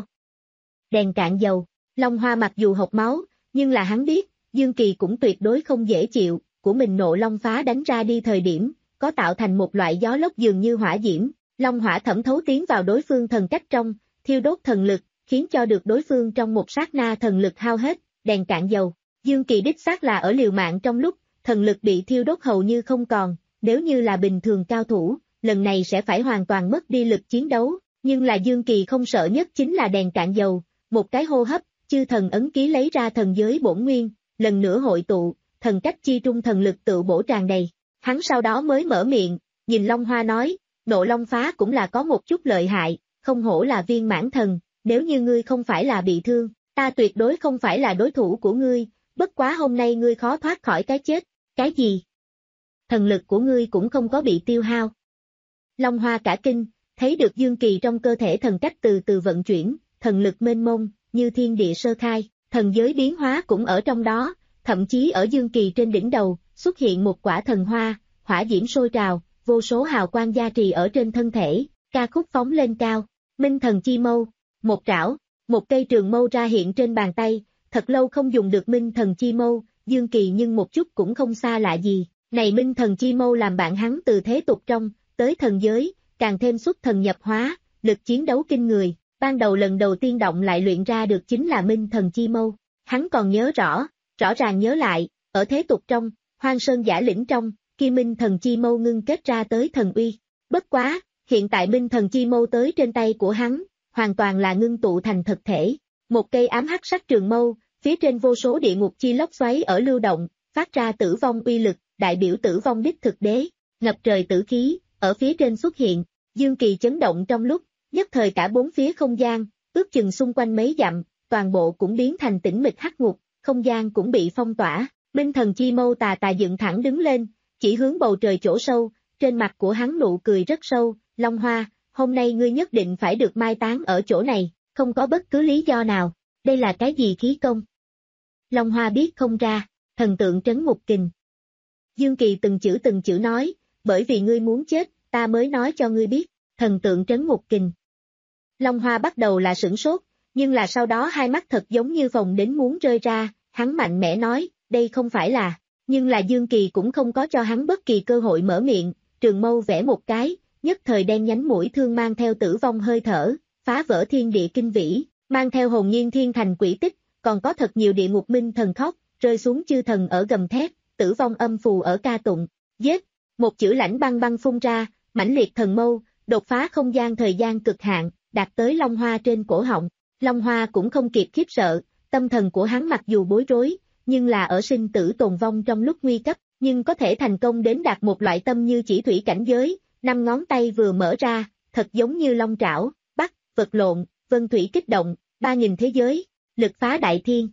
Đèn cạn dầu, Long Hoa mặc dù hộc máu, nhưng là hắn biết, Dương Kỳ cũng tuyệt đối không dễ chịu, của mình nộ long phá đánh ra đi thời điểm, có tạo thành một loại gió lốc dường như hỏa diễm, long hỏa thẩm thấu tiến vào đối phương thần cách trong, thiêu đốt thần lực, khiến cho được đối phương trong một sát na thần lực hao hết, đèn cạn dầu. Dương Kỳ đích xác là ở liều mạng trong lúc, thần lực bị thiêu đốt hầu như không còn, nếu như là bình thường cao thủ, lần này sẽ phải hoàn toàn mất đi lực chiến đấu, nhưng là Dương Kỳ không sợ nhất chính là đèn cạn dầu, một cái hô hấp, chư thần ấn ký lấy ra thần giới bổn nguyên, lần nữa hội tụ, thần cách chi trung thần lực tự bổ tràn đầy. Hắn sau đó mới mở miệng, nhìn Long Hoa nói, nộ long phá cũng là có một chút lợi hại, không hổ là viên mãn thần, nếu như ngươi không phải là bị thương, ta tuyệt đối không phải là đối thủ của ngươi, bất quá hôm nay ngươi khó thoát khỏi cái chết. Cái gì? Thần lực của ngươi cũng không có bị tiêu hao. Long Hoa cả kinh, thấy được Dương Kỳ trong cơ thể thần cách từ từ vận chuyển, thần lực mênh mông, như thiên địa sơ khai, thần giới biến hóa cũng ở trong đó, thậm chí ở Dương Kỳ trên đỉnh đầu, xuất hiện một quả thần hoa, hỏa diễm sôi trào, vô số hào quang gia trì ở trên thân thể, ca khúc phóng lên cao, minh thần chi mâu, một trảo, một cây trường mâu ra hiện trên bàn tay, thật lâu không dùng được minh thần chi mâu, Dương Kỳ nhưng một chút cũng không xa lạ gì, này minh thần chi mâu làm bạn hắn từ thế tục trong, tới thần giới, càng thêm xuất thần nhập hóa, lực chiến đấu kinh người, ban đầu lần đầu tiên động lại luyện ra được chính là minh thần chi mâu, hắn còn nhớ rõ, rõ ràng nhớ lại, ở thế tục trong, Hoang Sơn Giả Lĩnh trong, khi minh thần chi mâu ngưng kết ra tới thần uy, bất quá, hiện tại minh thần chi mâu tới trên tay của hắn, hoàn toàn là ngưng tụ thành thực thể, một cây ám hắc sắc trường mâu, phía trên vô số địa ngục chi lốc xoáy ở lưu động, phát ra tử vong uy lực, đại biểu tử vong đích thực đế, ngập trời tử khí, ở phía trên xuất hiện, Dương Kỳ chấn động trong lúc, nhất thời cả bốn phía không gian, ước chừng xung quanh mấy dặm, toàn bộ cũng biến thành tĩnh mịch hắc ngục, không gian cũng bị phong tỏa, minh thần chi mâu tà tà dựng thẳng đứng lên, chỉ hướng bầu trời chỗ sâu, trên mặt của hắn nụ cười rất sâu, Long Hoa, hôm nay ngươi nhất định phải được mai táng ở chỗ này, không có bất cứ lý do nào, đây là cái gì khí công? Long Hoa biết không ra, thần tượng trấn ngục kình. Dương Kỳ từng chữ từng chữ nói, bởi vì ngươi muốn chết, ta mới nói cho ngươi biết, thần tượng trấn ngục kình. Long Hoa bắt đầu là sửng sốt, nhưng là sau đó hai mắt thật giống như phồng đến muốn rơi ra, hắn mạnh mẽ nói, đây không phải là, nhưng là Dương Kỳ cũng không có cho hắn bất kỳ cơ hội mở miệng, trường mâu vẽ một cái, nhất thời đen nhánh mũi thương mang theo tử vong hơi thở, phá vỡ thiên địa kinh vĩ, mang theo hồn nhiên thiên thành quỷ tích, còn có thật nhiều địa ngục minh thần khóc, rơi xuống chư thần ở gầm thét, tử vong âm phù ở ca tụng, giết, một chữ lãnh băng băng phun ra, mãnh liệt thần mâu, đột phá không gian thời gian cực hạn, đạt tới Long Hoa trên cổ họng, Long Hoa cũng không kịp khiếp sợ, tâm thần của hắn mặc dù bối rối, nhưng là ở sinh tử tồn vong trong lúc nguy cấp, nhưng có thể thành công đến đạt một loại tâm như chỉ thủy cảnh giới, năm ngón tay vừa mở ra, thật giống như long trảo, bắt, vật lộn, vân thủy kích động, ba nghìn thế giới, lực phá đại thiên.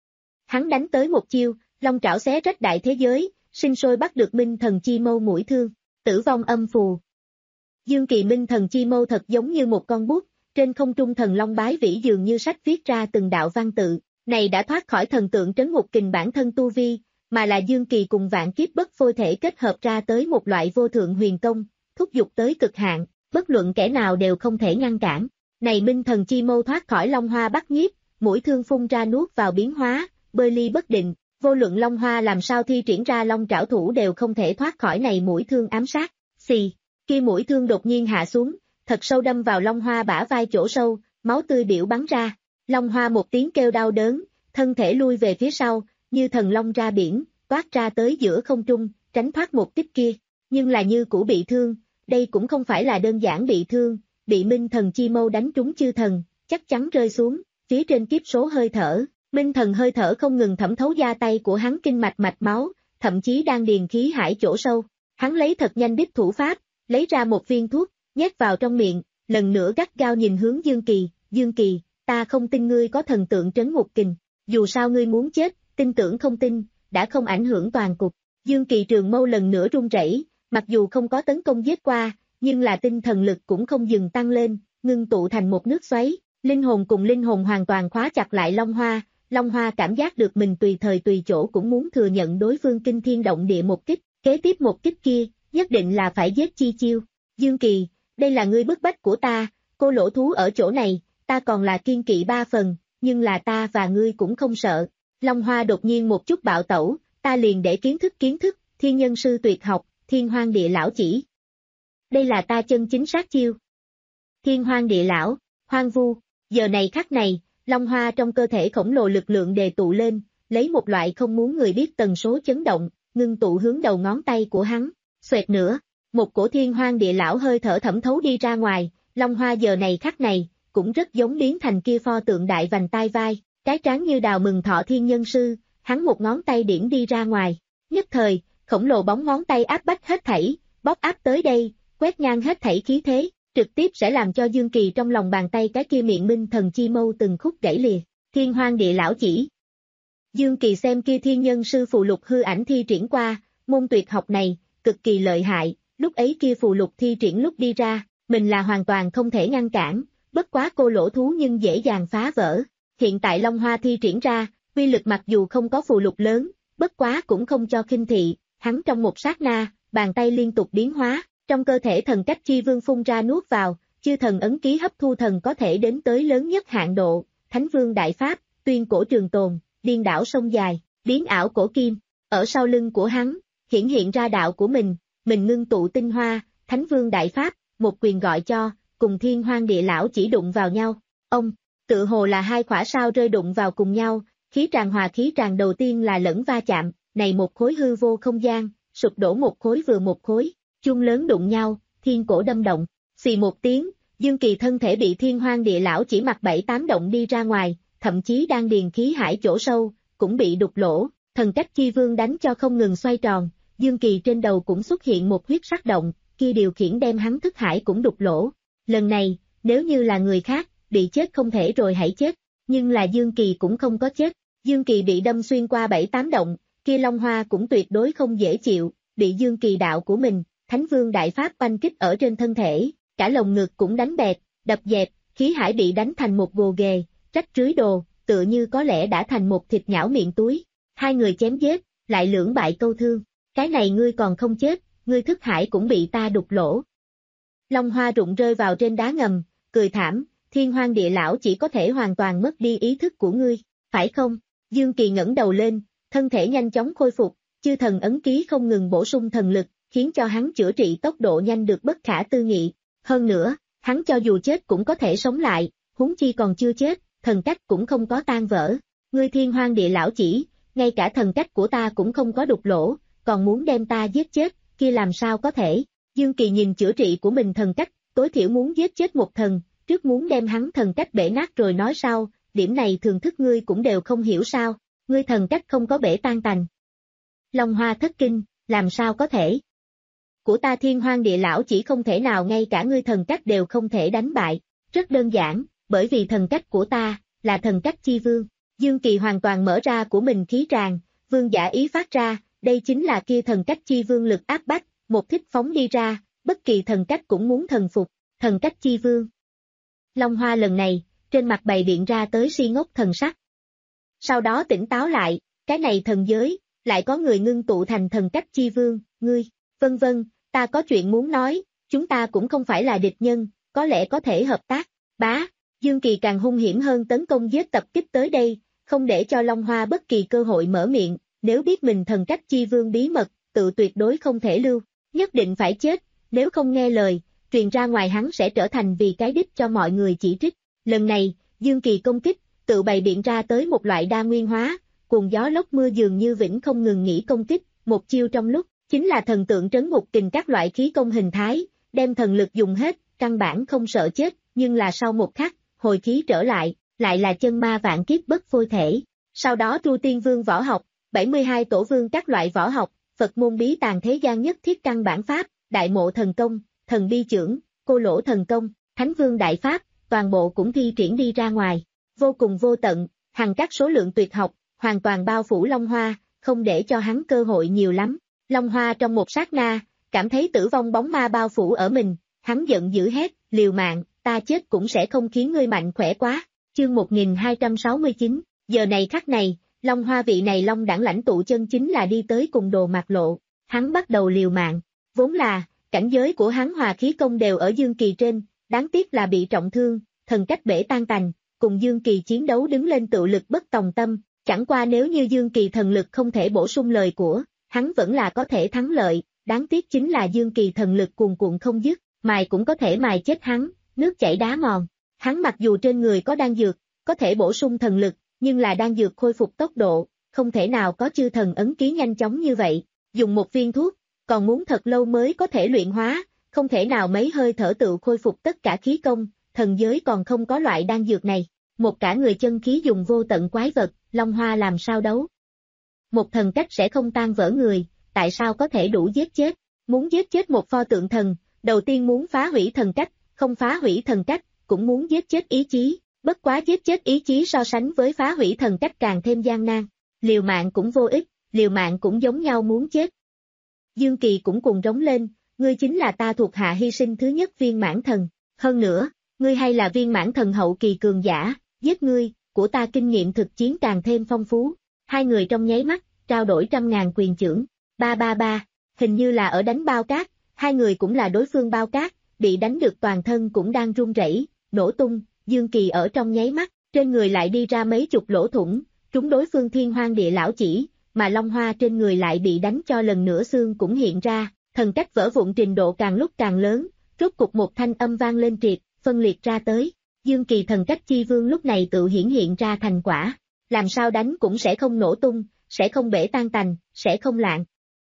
Hắn đánh tới một chiêu, long trảo xé rách đại thế giới, sinh sôi bắt được minh thần chi mâu mũi thương, tử vong âm phù. Dương Kỳ minh thần chi mâu thật giống như một con bút, trên không trung thần long bái vĩ dường như sách viết ra từng đạo văn tự, này đã thoát khỏi thần tượng trấn ngục kình bản thân tu vi, mà là Dương Kỳ cùng vạn kiếp bất phôi thể kết hợp ra tới một loại vô thượng huyền công, thúc giục tới cực hạn, bất luận kẻ nào đều không thể ngăn cản. Này minh thần chi mâu thoát khỏi Long Hoa bắt nhiếp, mũi thương phun ra nuốt vào biến hóa, bơi ly bất định, vô luận Long Hoa làm sao thi triển ra long trảo thủ đều không thể thoát khỏi này mũi thương ám sát. Xì, khi mũi thương đột nhiên hạ xuống, thật sâu đâm vào Long Hoa bả vai chỗ sâu, máu tươi biểu bắn ra. Long Hoa một tiếng kêu đau đớn, thân thể lui về phía sau, như thần long ra biển, toát ra tới giữa không trung, tránh thoát một kích kia, nhưng là như cũ bị thương, đây cũng không phải là đơn giản bị thương, bị minh thần chi mâu đánh trúng chư thần, chắc chắn rơi xuống, phía trên kiếp số hơi thở, minh thần hơi thở không ngừng thẩm thấu da tay của hắn kinh mạch mạch máu, thậm chí đang điền khí hải chỗ sâu. Hắn lấy thật nhanh đích thủ pháp, lấy ra một viên thuốc, nhét vào trong miệng, lần nữa gắt gao nhìn hướng Dương Kỳ, Dương Kỳ, ta không tin ngươi có thần tượng trấn ngục kình, dù sao ngươi muốn chết, tin tưởng không tin, đã không ảnh hưởng toàn cục. Dương Kỳ trường mâu lần nữa run rẩy, mặc dù không có tấn công giết qua, nhưng là tinh thần lực cũng không dừng tăng lên, ngưng tụ thành một nước xoáy, linh hồn cùng linh hồn hoàn toàn khóa chặt lại Long Hoa, Long Hoa cảm giác được mình tùy thời tùy chỗ cũng muốn thừa nhận đối phương kinh thiên động địa một kích, kế tiếp một kích kia, nhất định là phải giết chi chiêu. Dương Kỳ, đây là ngươi bức bách của ta, cô lỗ thú ở chỗ này, ta còn là kiên kỵ ba phần, nhưng là ta và ngươi cũng không sợ. Long Hoa đột nhiên một chút bạo tẩu, ta liền để kiến thức kiến thức, thiên nhân sư tuyệt học, thiên hoang địa lão chỉ. Đây là ta chân chính sát chiêu. Thiên hoang địa lão, hoang vu, giờ này khắc này, Long Hoa trong cơ thể khổng lồ lực lượng đề tụ lên, lấy một loại không muốn người biết tần số chấn động, ngưng tụ hướng đầu ngón tay của hắn, xoẹt nữa, một cổ thiên hoang địa lão hơi thở thẩm thấu đi ra ngoài, Long Hoa giờ này khắc này, cũng rất giống biến thành kia pho tượng đại vành tai vai, cái trán như đào mừng thọ thiên nhân sư, hắn một ngón tay điểm đi ra ngoài, nhất thời, khổng lồ bóng ngón tay áp bách hết thảy, bóp áp tới đây, quét ngang hết thảy khí thế, trực tiếp sẽ làm cho Dương Kỳ trong lòng bàn tay cái kia miệng minh thần chi mâu từng khúc gãy lìa, thiên hoang địa lão chỉ. Dương Kỳ xem kia thiên nhân sư phù lục hư ảnh thi triển qua, môn tuyệt học này, cực kỳ lợi hại, lúc ấy kia phù lục thi triển lúc đi ra, mình là hoàn toàn không thể ngăn cản, bất quá cô lỗ thú nhưng dễ dàng phá vỡ. Hiện tại Long Hoa thi triển ra, uy lực mặc dù không có phù lục lớn, bất quá cũng không cho khinh thị, hắn trong một sát na, bàn tay liên tục biến hóa, trong cơ thể thần cách chi vương phun ra nuốt vào, chư thần ấn ký hấp thu thần có thể đến tới lớn nhất hạn độ, Thánh Vương Đại Pháp, tuyên cổ trường tồn, điên đảo sông dài, biến ảo cổ kim, ở sau lưng của hắn, hiển hiện ra đạo của mình, mình ngưng tụ tinh hoa, Thánh Vương Đại Pháp, một quyền gọi cho, cùng thiên hoang địa lão chỉ đụng vào nhau, ông, tự hồ là hai khỏa sao rơi đụng vào cùng nhau, khí tràng hòa khí tràng đầu tiên là lẫn va chạm, này một khối hư vô không gian, sụp đổ một khối vừa một khối, chuông lớn đụng nhau, thiên cổ đâm động, xì một tiếng, Dương Kỳ thân thể bị thiên hoang địa lão chỉ mặt bảy tám động đi ra ngoài, thậm chí đang điền khí hải chỗ sâu, cũng bị đục lỗ, thần cách chi vương đánh cho không ngừng xoay tròn, Dương Kỳ trên đầu cũng xuất hiện một huyết sắc động, kia điều khiển đem hắn thức hải cũng đục lỗ. Lần này, nếu như là người khác, bị chết không thể rồi hãy chết, nhưng là Dương Kỳ cũng không có chết, Dương Kỳ bị đâm xuyên qua bảy tám động, kia Long Hoa cũng tuyệt đối không dễ chịu, bị Dương Kỳ đạo của mình, Thánh Vương Đại Pháp oanh kích ở trên thân thể, cả lồng ngực cũng đánh bẹp, đập dẹp, khí hải bị đánh thành một gồ ghề, rách rưới đồ, tựa như có lẽ đã thành một thịt nhão miệng túi. Hai người chém giết, lại lưỡng bại câu thương, cái này ngươi còn không chết, ngươi thức hải cũng bị ta đục lỗ. Long Hoa rụng rơi vào trên đá ngầm, cười thảm, thiên hoang địa lão chỉ có thể hoàn toàn mất đi ý thức của ngươi, phải không? Dương Kỳ ngẩng đầu lên, thân thể nhanh chóng khôi phục, chư thần ấn ký không ngừng bổ sung thần lực, khiến cho hắn chữa trị tốc độ nhanh được bất khả tư nghị. Hơn nữa, hắn cho dù chết cũng có thể sống lại, huống chi còn chưa chết, thần cách cũng không có tan vỡ. Ngươi thiên hoang địa lão chỉ, ngay cả thần cách của ta cũng không có đục lỗ, còn muốn đem ta giết chết, kia làm sao có thể? Dương Kỳ nhìn chữa trị của mình thần cách, tối thiểu muốn giết chết một thần, trước muốn đem hắn thần cách bể nát rồi nói sau, điểm này thường thức ngươi cũng đều không hiểu sao, ngươi thần cách không có bể tan tành. Long Hoa thất kinh, làm sao có thể? Của ta thiên hoang địa lão chỉ không thể nào ngay cả ngươi thần cách đều không thể đánh bại, rất đơn giản, bởi vì thần cách của ta, là thần cách chi vương. Dương Kỳ hoàn toàn mở ra của mình khí tràng, vương giả ý phát ra, đây chính là kia thần cách chi vương lực áp bách, một thích phóng đi ra, bất kỳ thần cách cũng muốn thần phục, thần cách chi vương. Long Hoa lần này, trên mặt bày biện ra tới si ngốc thần sắc. Sau đó tỉnh táo lại, cái này thần giới, lại có người ngưng tụ thành thần cách chi vương, ngươi, vân vân, ta có chuyện muốn nói, chúng ta cũng không phải là địch nhân, có lẽ có thể hợp tác, bá, Dương Kỳ càng hung hiểm hơn tấn công giết tập kích tới đây, không để cho Long Hoa bất kỳ cơ hội mở miệng, nếu biết mình thần cách chi vương bí mật, tự tuyệt đối không thể lưu, nhất định phải chết, nếu không nghe lời, truyền ra ngoài hắn sẽ trở thành vì cái đích cho mọi người chỉ trích. Lần này, Dương Kỳ công kích, tự bày biện ra tới một loại đa nguyên hóa, cuồng gió lốc mưa dường như vĩnh không ngừng nghỉ công kích, một chiêu trong lúc, chính là thần tượng trấn ngục kình các loại khí công hình thái, đem thần lực dùng hết, căn bản không sợ chết, nhưng là sau một khắc, hồi khí trở lại, lại là chân ma vạn kiếp bất phôi thể. Sau đó Tru Tiên Vương võ học, bảy mươi hai tổ vương các loại võ học, Phật môn bí tàng thế gian nhất thiết căn bản pháp, đại mộ thần công, thần bi chưởng, cô lỗ thần công, thánh vương đại pháp, toàn bộ cũng thi triển đi ra ngoài. Vô cùng vô tận, hằng các số lượng tuyệt học, hoàn toàn bao phủ Long Hoa, không để cho hắn cơ hội nhiều lắm. Long Hoa trong một sát na, cảm thấy tử vong bóng ma bao phủ ở mình, hắn giận dữ hét, liều mạng, ta chết cũng sẽ không khiến ngươi mạnh khỏe quá. Chương một nghìn hai trăm sáu mươi chín, giờ này khắc này, Long Hoa vị này Long đẳng lãnh tụ chân chính là đi tới cùng Đồ Mạt Lộ, hắn bắt đầu liều mạng, vốn là, cảnh giới của hắn hòa khí công đều ở Dương Kỳ trên, đáng tiếc là bị trọng thương, thần cách bể tan tành, cùng Dương Kỳ chiến đấu đứng lên tự lực bất tòng tâm, chẳng qua nếu như Dương Kỳ thần lực không thể bổ sung lời của, hắn vẫn là có thể thắng lợi, đáng tiếc chính là Dương Kỳ thần lực cuồn cuộn không dứt, mài cũng có thể mài chết hắn, nước chảy đá mòn. Hắn mặc dù trên người có đan dược, có thể bổ sung thần lực, nhưng là đan dược khôi phục tốc độ, không thể nào có chư thần ấn ký nhanh chóng như vậy, dùng một viên thuốc, còn muốn thật lâu mới có thể luyện hóa, không thể nào mấy hơi thở tự khôi phục tất cả khí công, thần giới còn không có loại đan dược này, một cả người chân khí dùng vô tận quái vật, Long Hoa làm sao đấu. Một thần cách sẽ không tan vỡ người, tại sao có thể đủ giết chết, muốn giết chết một pho tượng thần, đầu tiên muốn phá hủy thần cách, không phá hủy thần cách, cũng muốn giết chết ý chí, bất quá giết chết ý chí so sánh với phá hủy thần cách càng thêm gian nan, liều mạng cũng vô ích, liều mạng cũng giống nhau muốn chết. Dương Kỳ cũng cùng rống lên, ngươi chính là ta thuộc hạ hy sinh thứ nhất viên mãn thần, hơn nữa, ngươi hay là viên mãn thần hậu kỳ cường giả, giết ngươi, của ta kinh nghiệm thực chiến càng thêm phong phú, hai người trong nháy mắt, trao đổi trăm ngàn quyền chưởng, ba ba ba, hình như là ở đánh bao cát, hai người cũng là đối phương bao cát, bị đánh được toàn thân cũng đang run rẩy, nổ tung, Dương Kỳ ở trong nháy mắt, trên người lại đi ra mấy chục lỗ thủng, trúng đối phương thiên hoang địa lão chỉ, mà Long Hoa trên người lại bị đánh cho lần nữa xương cũng hiện ra, thần cách vỡ vụn trình độ càng lúc càng lớn, rốt cục một thanh âm vang lên triệt, phân liệt ra tới, Dương Kỳ thần cách chi vương lúc này tự hiển hiện ra thành quả, làm sao đánh cũng sẽ không nổ tung, sẽ không bể tan tành, sẽ không lạng.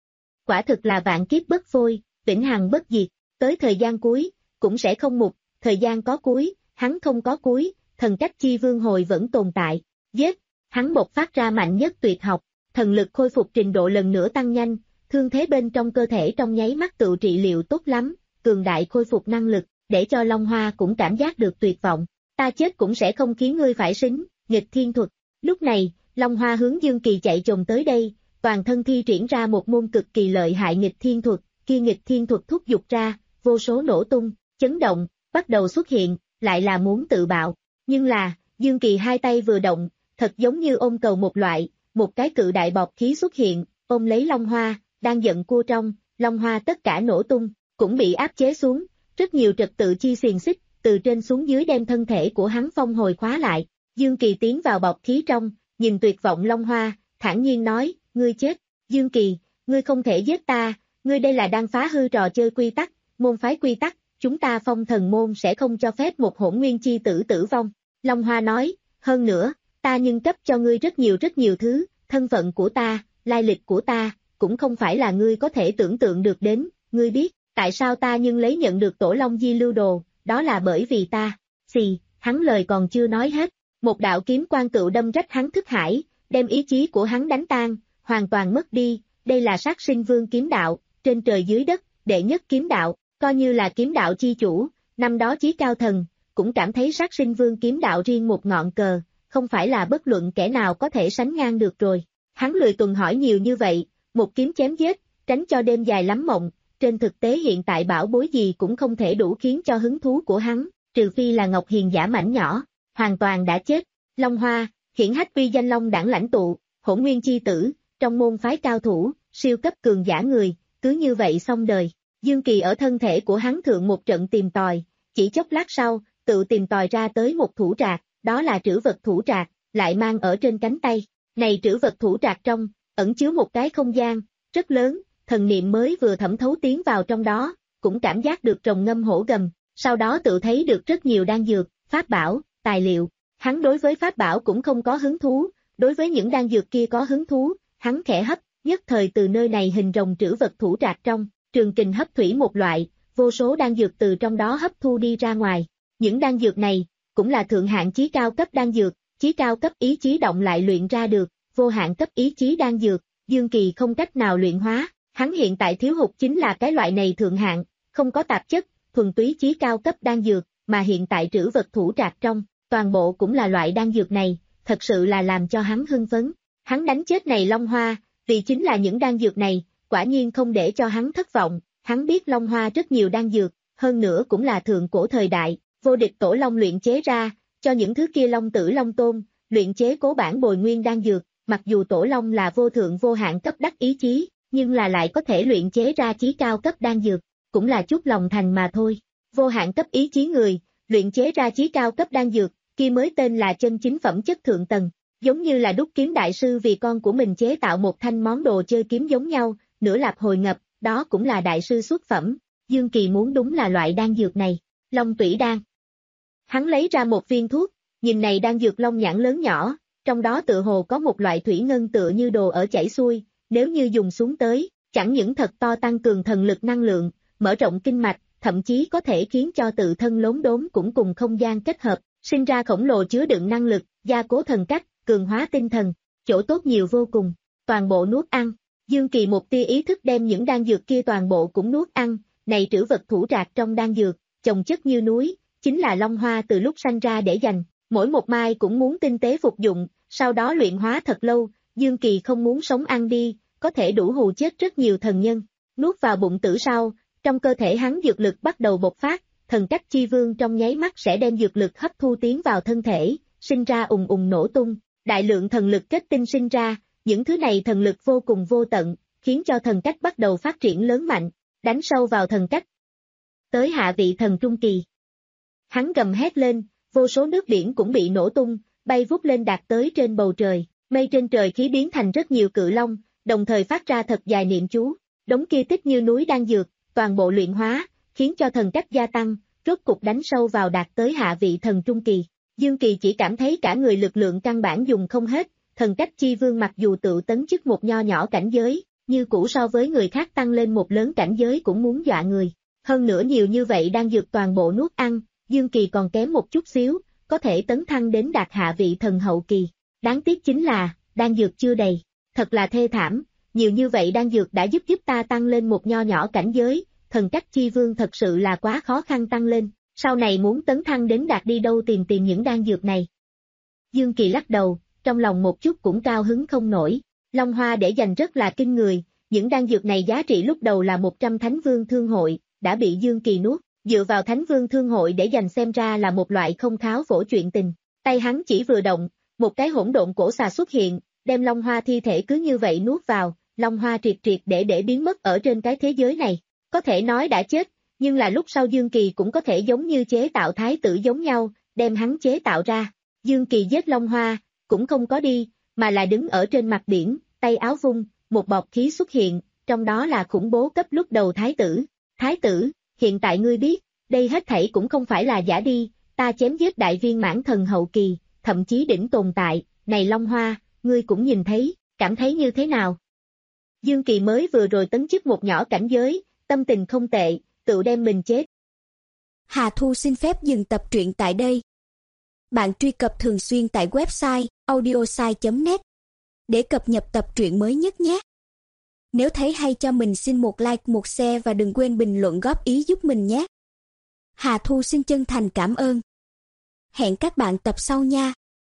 Quả thực là vạn kiếp bất phôi, vĩnh hằng bất diệt, tới thời gian cuối, cũng sẽ không mục, thời gian có cuối, hắn không có cuối, thần cách chi vương hồi vẫn tồn tại, giết, hắn bộc phát ra mạnh nhất tuyệt học, thần lực khôi phục trình độ lần nữa tăng nhanh, thương thế bên trong cơ thể trong nháy mắt tự trị liệu tốt lắm, cường đại khôi phục năng lực, để cho Long Hoa cũng cảm giác được tuyệt vọng, ta chết cũng sẽ không khiến ngươi phải xính, nghịch thiên thuật. Lúc này, Long Hoa hướng Dương Kỳ chạy chồm tới đây, toàn thân thi triển ra một môn cực kỳ lợi hại nghịch thiên thuật, kia nghịch thiên thuật thúc giục ra, vô số nổ tung, chấn động, bắt đầu xuất hiện, lại là muốn tự bạo. Nhưng là, Dương Kỳ hai tay vừa động, thật giống như ôm cầu một loại, một cái cự đại bọt khí xuất hiện, ôm lấy Long Hoa, đang giận cua trong, Long Hoa tất cả nổ tung, cũng bị áp chế xuống, rất nhiều trật tự chi xiềng xích, từ trên xuống dưới đem thân thể của hắn phong hồi khóa lại. Dương Kỳ tiến vào bọt khí trong, nhìn tuyệt vọng Long Hoa, thản nhiên nói, ngươi chết, Dương Kỳ, ngươi không thể giết ta, ngươi đây là đang phá hư trò chơi quy tắc, môn phái quy tắc, chúng ta Phong Thần môn sẽ không cho phép một hỗn nguyên chi tử tử vong. Long Hoa nói, hơn nữa, ta nhưng cấp cho ngươi rất nhiều rất nhiều thứ, thân phận của ta, lai lịch của ta, cũng không phải là ngươi có thể tưởng tượng được đến, ngươi biết, tại sao ta nhưng lấy nhận được Tổ Long Di Lưu Đồ, đó là bởi vì ta, xì, hắn lời còn chưa nói hết, một đạo kiếm quang tựu đâm rách hắn thức hải, đem ý chí của hắn đánh tan, hoàn toàn mất đi, đây là sát sinh vương kiếm đạo, trên trời dưới đất, đệ nhất kiếm đạo, coi như là kiếm đạo chi chủ, năm đó chí cao thần, cũng cảm thấy sát sinh vương kiếm đạo riêng một ngọn cờ, không phải là bất luận kẻ nào có thể sánh ngang được rồi. Hắn lười tuần hỏi nhiều như vậy, một kiếm chém giết, tránh cho đêm dài lắm mộng, trên thực tế hiện tại bảo bối gì cũng không thể đủ khiến cho hứng thú của hắn, trừ phi là Ngọc Hiền giả mảnh nhỏ, hoàn toàn đã chết. Long Hoa, hiển hách uy danh Long đẳng lãnh tụ, hỗn nguyên chi tử, trong môn phái cao thủ, siêu cấp cường giả người, cứ như vậy xong đời. Dương Kỳ ở thân thể của hắn thượng một trận tìm tòi, chỉ chốc lát sau, tự tìm tòi ra tới một thủ trạc, đó là trữ vật thủ trạc, lại mang ở trên cánh tay. Này trữ vật thủ trạc trong, ẩn chứa một cái không gian, rất lớn, thần niệm mới vừa thẩm thấu tiến vào trong đó, cũng cảm giác được rồng ngâm hổ gầm, sau đó tự thấy được rất nhiều đan dược, pháp bảo, tài liệu. Hắn đối với pháp bảo cũng không có hứng thú, đối với những đan dược kia có hứng thú, hắn khẽ hấp, nhất thời từ nơi này hình rồng trữ vật thủ trạc trong, trường kình hấp thủy một loại, vô số đan dược từ trong đó hấp thu đi ra ngoài. Những đan dược này, cũng là thượng hạng chí cao cấp đan dược, chí cao cấp ý chí động lại luyện ra được, vô hạn cấp ý chí đan dược, Dương Kỳ không cách nào luyện hóa, hắn hiện tại thiếu hụt chính là cái loại này thượng hạng, không có tạp chất, thuần túy chí cao cấp đan dược, mà hiện tại trữ vật thủ trạc trong, toàn bộ cũng là loại đan dược này, thật sự là làm cho hắn hưng phấn. Hắn đánh chết này Long Hoa, vì chính là những đan dược này, quả nhiên không để cho hắn thất vọng, hắn biết Long Hoa rất nhiều đan dược, hơn nữa cũng là thượng cổ thời đại, vô địch tổ long luyện chế ra, cho những thứ kia Long Tử Long Tôn, luyện chế cố bản bồi nguyên đan dược, mặc dù tổ long là vô thượng vô hạn cấp đắc ý chí, nhưng là lại có thể luyện chế ra chí cao cấp đan dược, cũng là chút lòng thành mà thôi. Vô hạn cấp ý chí người, luyện chế ra chí cao cấp đan dược, kia mới tên là chân chính phẩm chất thượng tầng, giống như là đúc kiếm đại sư vì con của mình chế tạo một thanh món đồ chơi kiếm giống nhau, nửa lạp hồi ngập, đó cũng là đại sư xuất phẩm. Dương Kỳ muốn đúng là loại đan dược này, Long Tủy đan. Hắn lấy ra một viên thuốc, nhìn này đan dược long nhãn lớn nhỏ, trong đó tựa hồ có một loại thủy ngân tựa như đồ ở chảy xuôi, nếu như dùng xuống tới, chẳng những thật to tăng cường thần lực năng lượng, mở rộng kinh mạch, thậm chí có thể khiến cho tự thân lốm đốm cũng cùng không gian kết hợp, sinh ra khổng lồ chứa đựng năng lực, gia cố thần cách, cường hóa tinh thần, chỗ tốt nhiều vô cùng, toàn bộ nuốt ăn. Dương Kỳ một tia ý thức đem những đan dược kia toàn bộ cũng nuốt ăn, này trữ vật thủ trạc trong đan dược, chồng chất như núi, chính là Long Hoa từ lúc sanh ra để dành, mỗi một mai cũng muốn tinh tế phục dụng, sau đó luyện hóa thật lâu, Dương Kỳ không muốn sống ăn đi, có thể đủ hù chết rất nhiều thần nhân, nuốt vào bụng tử sau, trong cơ thể hắn dược lực bắt đầu bộc phát, thần cách chi vương trong nháy mắt sẽ đem dược lực hấp thu tiến vào thân thể, sinh ra ùng ùng nổ tung, đại lượng thần lực kết tinh sinh ra, những thứ này thần lực vô cùng vô tận, khiến cho thần cách bắt đầu phát triển lớn mạnh, đánh sâu vào thần cách. Tới hạ vị thần trung kỳ. Hắn gầm hét lên, vô số nước biển cũng bị nổ tung, bay vút lên đạt tới trên bầu trời, mây trên trời khí biến thành rất nhiều cự long, đồng thời phát ra thật dài niệm chú, đống kia tích như núi đan dược, toàn bộ luyện hóa, khiến cho thần cách gia tăng, rốt cục đánh sâu vào đạt tới hạ vị thần trung kỳ. Dương Kỳ chỉ cảm thấy cả người lực lượng căn bản dùng không hết, thần cách chi vương mặc dù tự tấn chức một nho nhỏ cảnh giới, như cũ so với người khác tăng lên một lớn cảnh giới cũng muốn dọa người. Hơn nữa nhiều như vậy đang dược toàn bộ nuốt ăn, Dương Kỳ còn kém một chút xíu, có thể tấn thăng đến đạt hạ vị thần hậu kỳ. Đáng tiếc chính là, đan dược chưa đầy, thật là thê thảm, nhiều như vậy đan dược đã giúp giúp ta tăng lên một nho nhỏ cảnh giới, thần cách chi vương thật sự là quá khó khăn tăng lên, sau này muốn tấn thăng đến đạt đi đâu tìm tìm những đan dược này. Dương Kỳ lắc đầu, trong lòng một chút cũng cao hứng không nổi, Long Hoa để dành rất là kinh người, những đan dược này giá trị lúc đầu là một trăm thánh vương thương hội, đã bị Dương Kỳ nuốt, dựa vào thánh vương thương hội để dành xem ra là một loại không tháo vỗ chuyện tình, tay hắn chỉ vừa động, một cái hỗn độn cổ xà xuất hiện, đem Long Hoa thi thể cứ như vậy nuốt vào, Long Hoa triệt triệt để để biến mất ở trên cái thế giới này, có thể nói đã chết, nhưng là lúc sau Dương Kỳ cũng có thể giống như chế tạo thái tử giống nhau, đem hắn chế tạo ra. Dương Kỳ giết Long Hoa, cũng không có đi, mà là đứng ở trên mặt biển, tay áo vung, một bọt khí xuất hiện, trong đó là khủng bố cấp lúc đầu thái tử. Thái tử, hiện tại ngươi biết, đây hết thảy cũng không phải là giả đi, ta chém giết đại viên mãn thần hậu kỳ, thậm chí đỉnh tồn tại, này Long Hoa, ngươi cũng nhìn thấy, cảm thấy như thế nào? Dương Kỳ mới vừa rồi tấn chức một nhỏ cảnh giới, tâm tình không tệ, tự đem mình chết. Hà Thu xin phép dừng tập truyện tại đây. Bạn truy cập thường xuyên tại website audiosai chấm net để cập nhật tập truyện mới nhất nhé. Nếu thấy hay cho mình xin một like, một share và đừng quên bình luận góp ý giúp mình nhé. Hà Thu xin chân thành cảm ơn. Hẹn các bạn tập sau nha.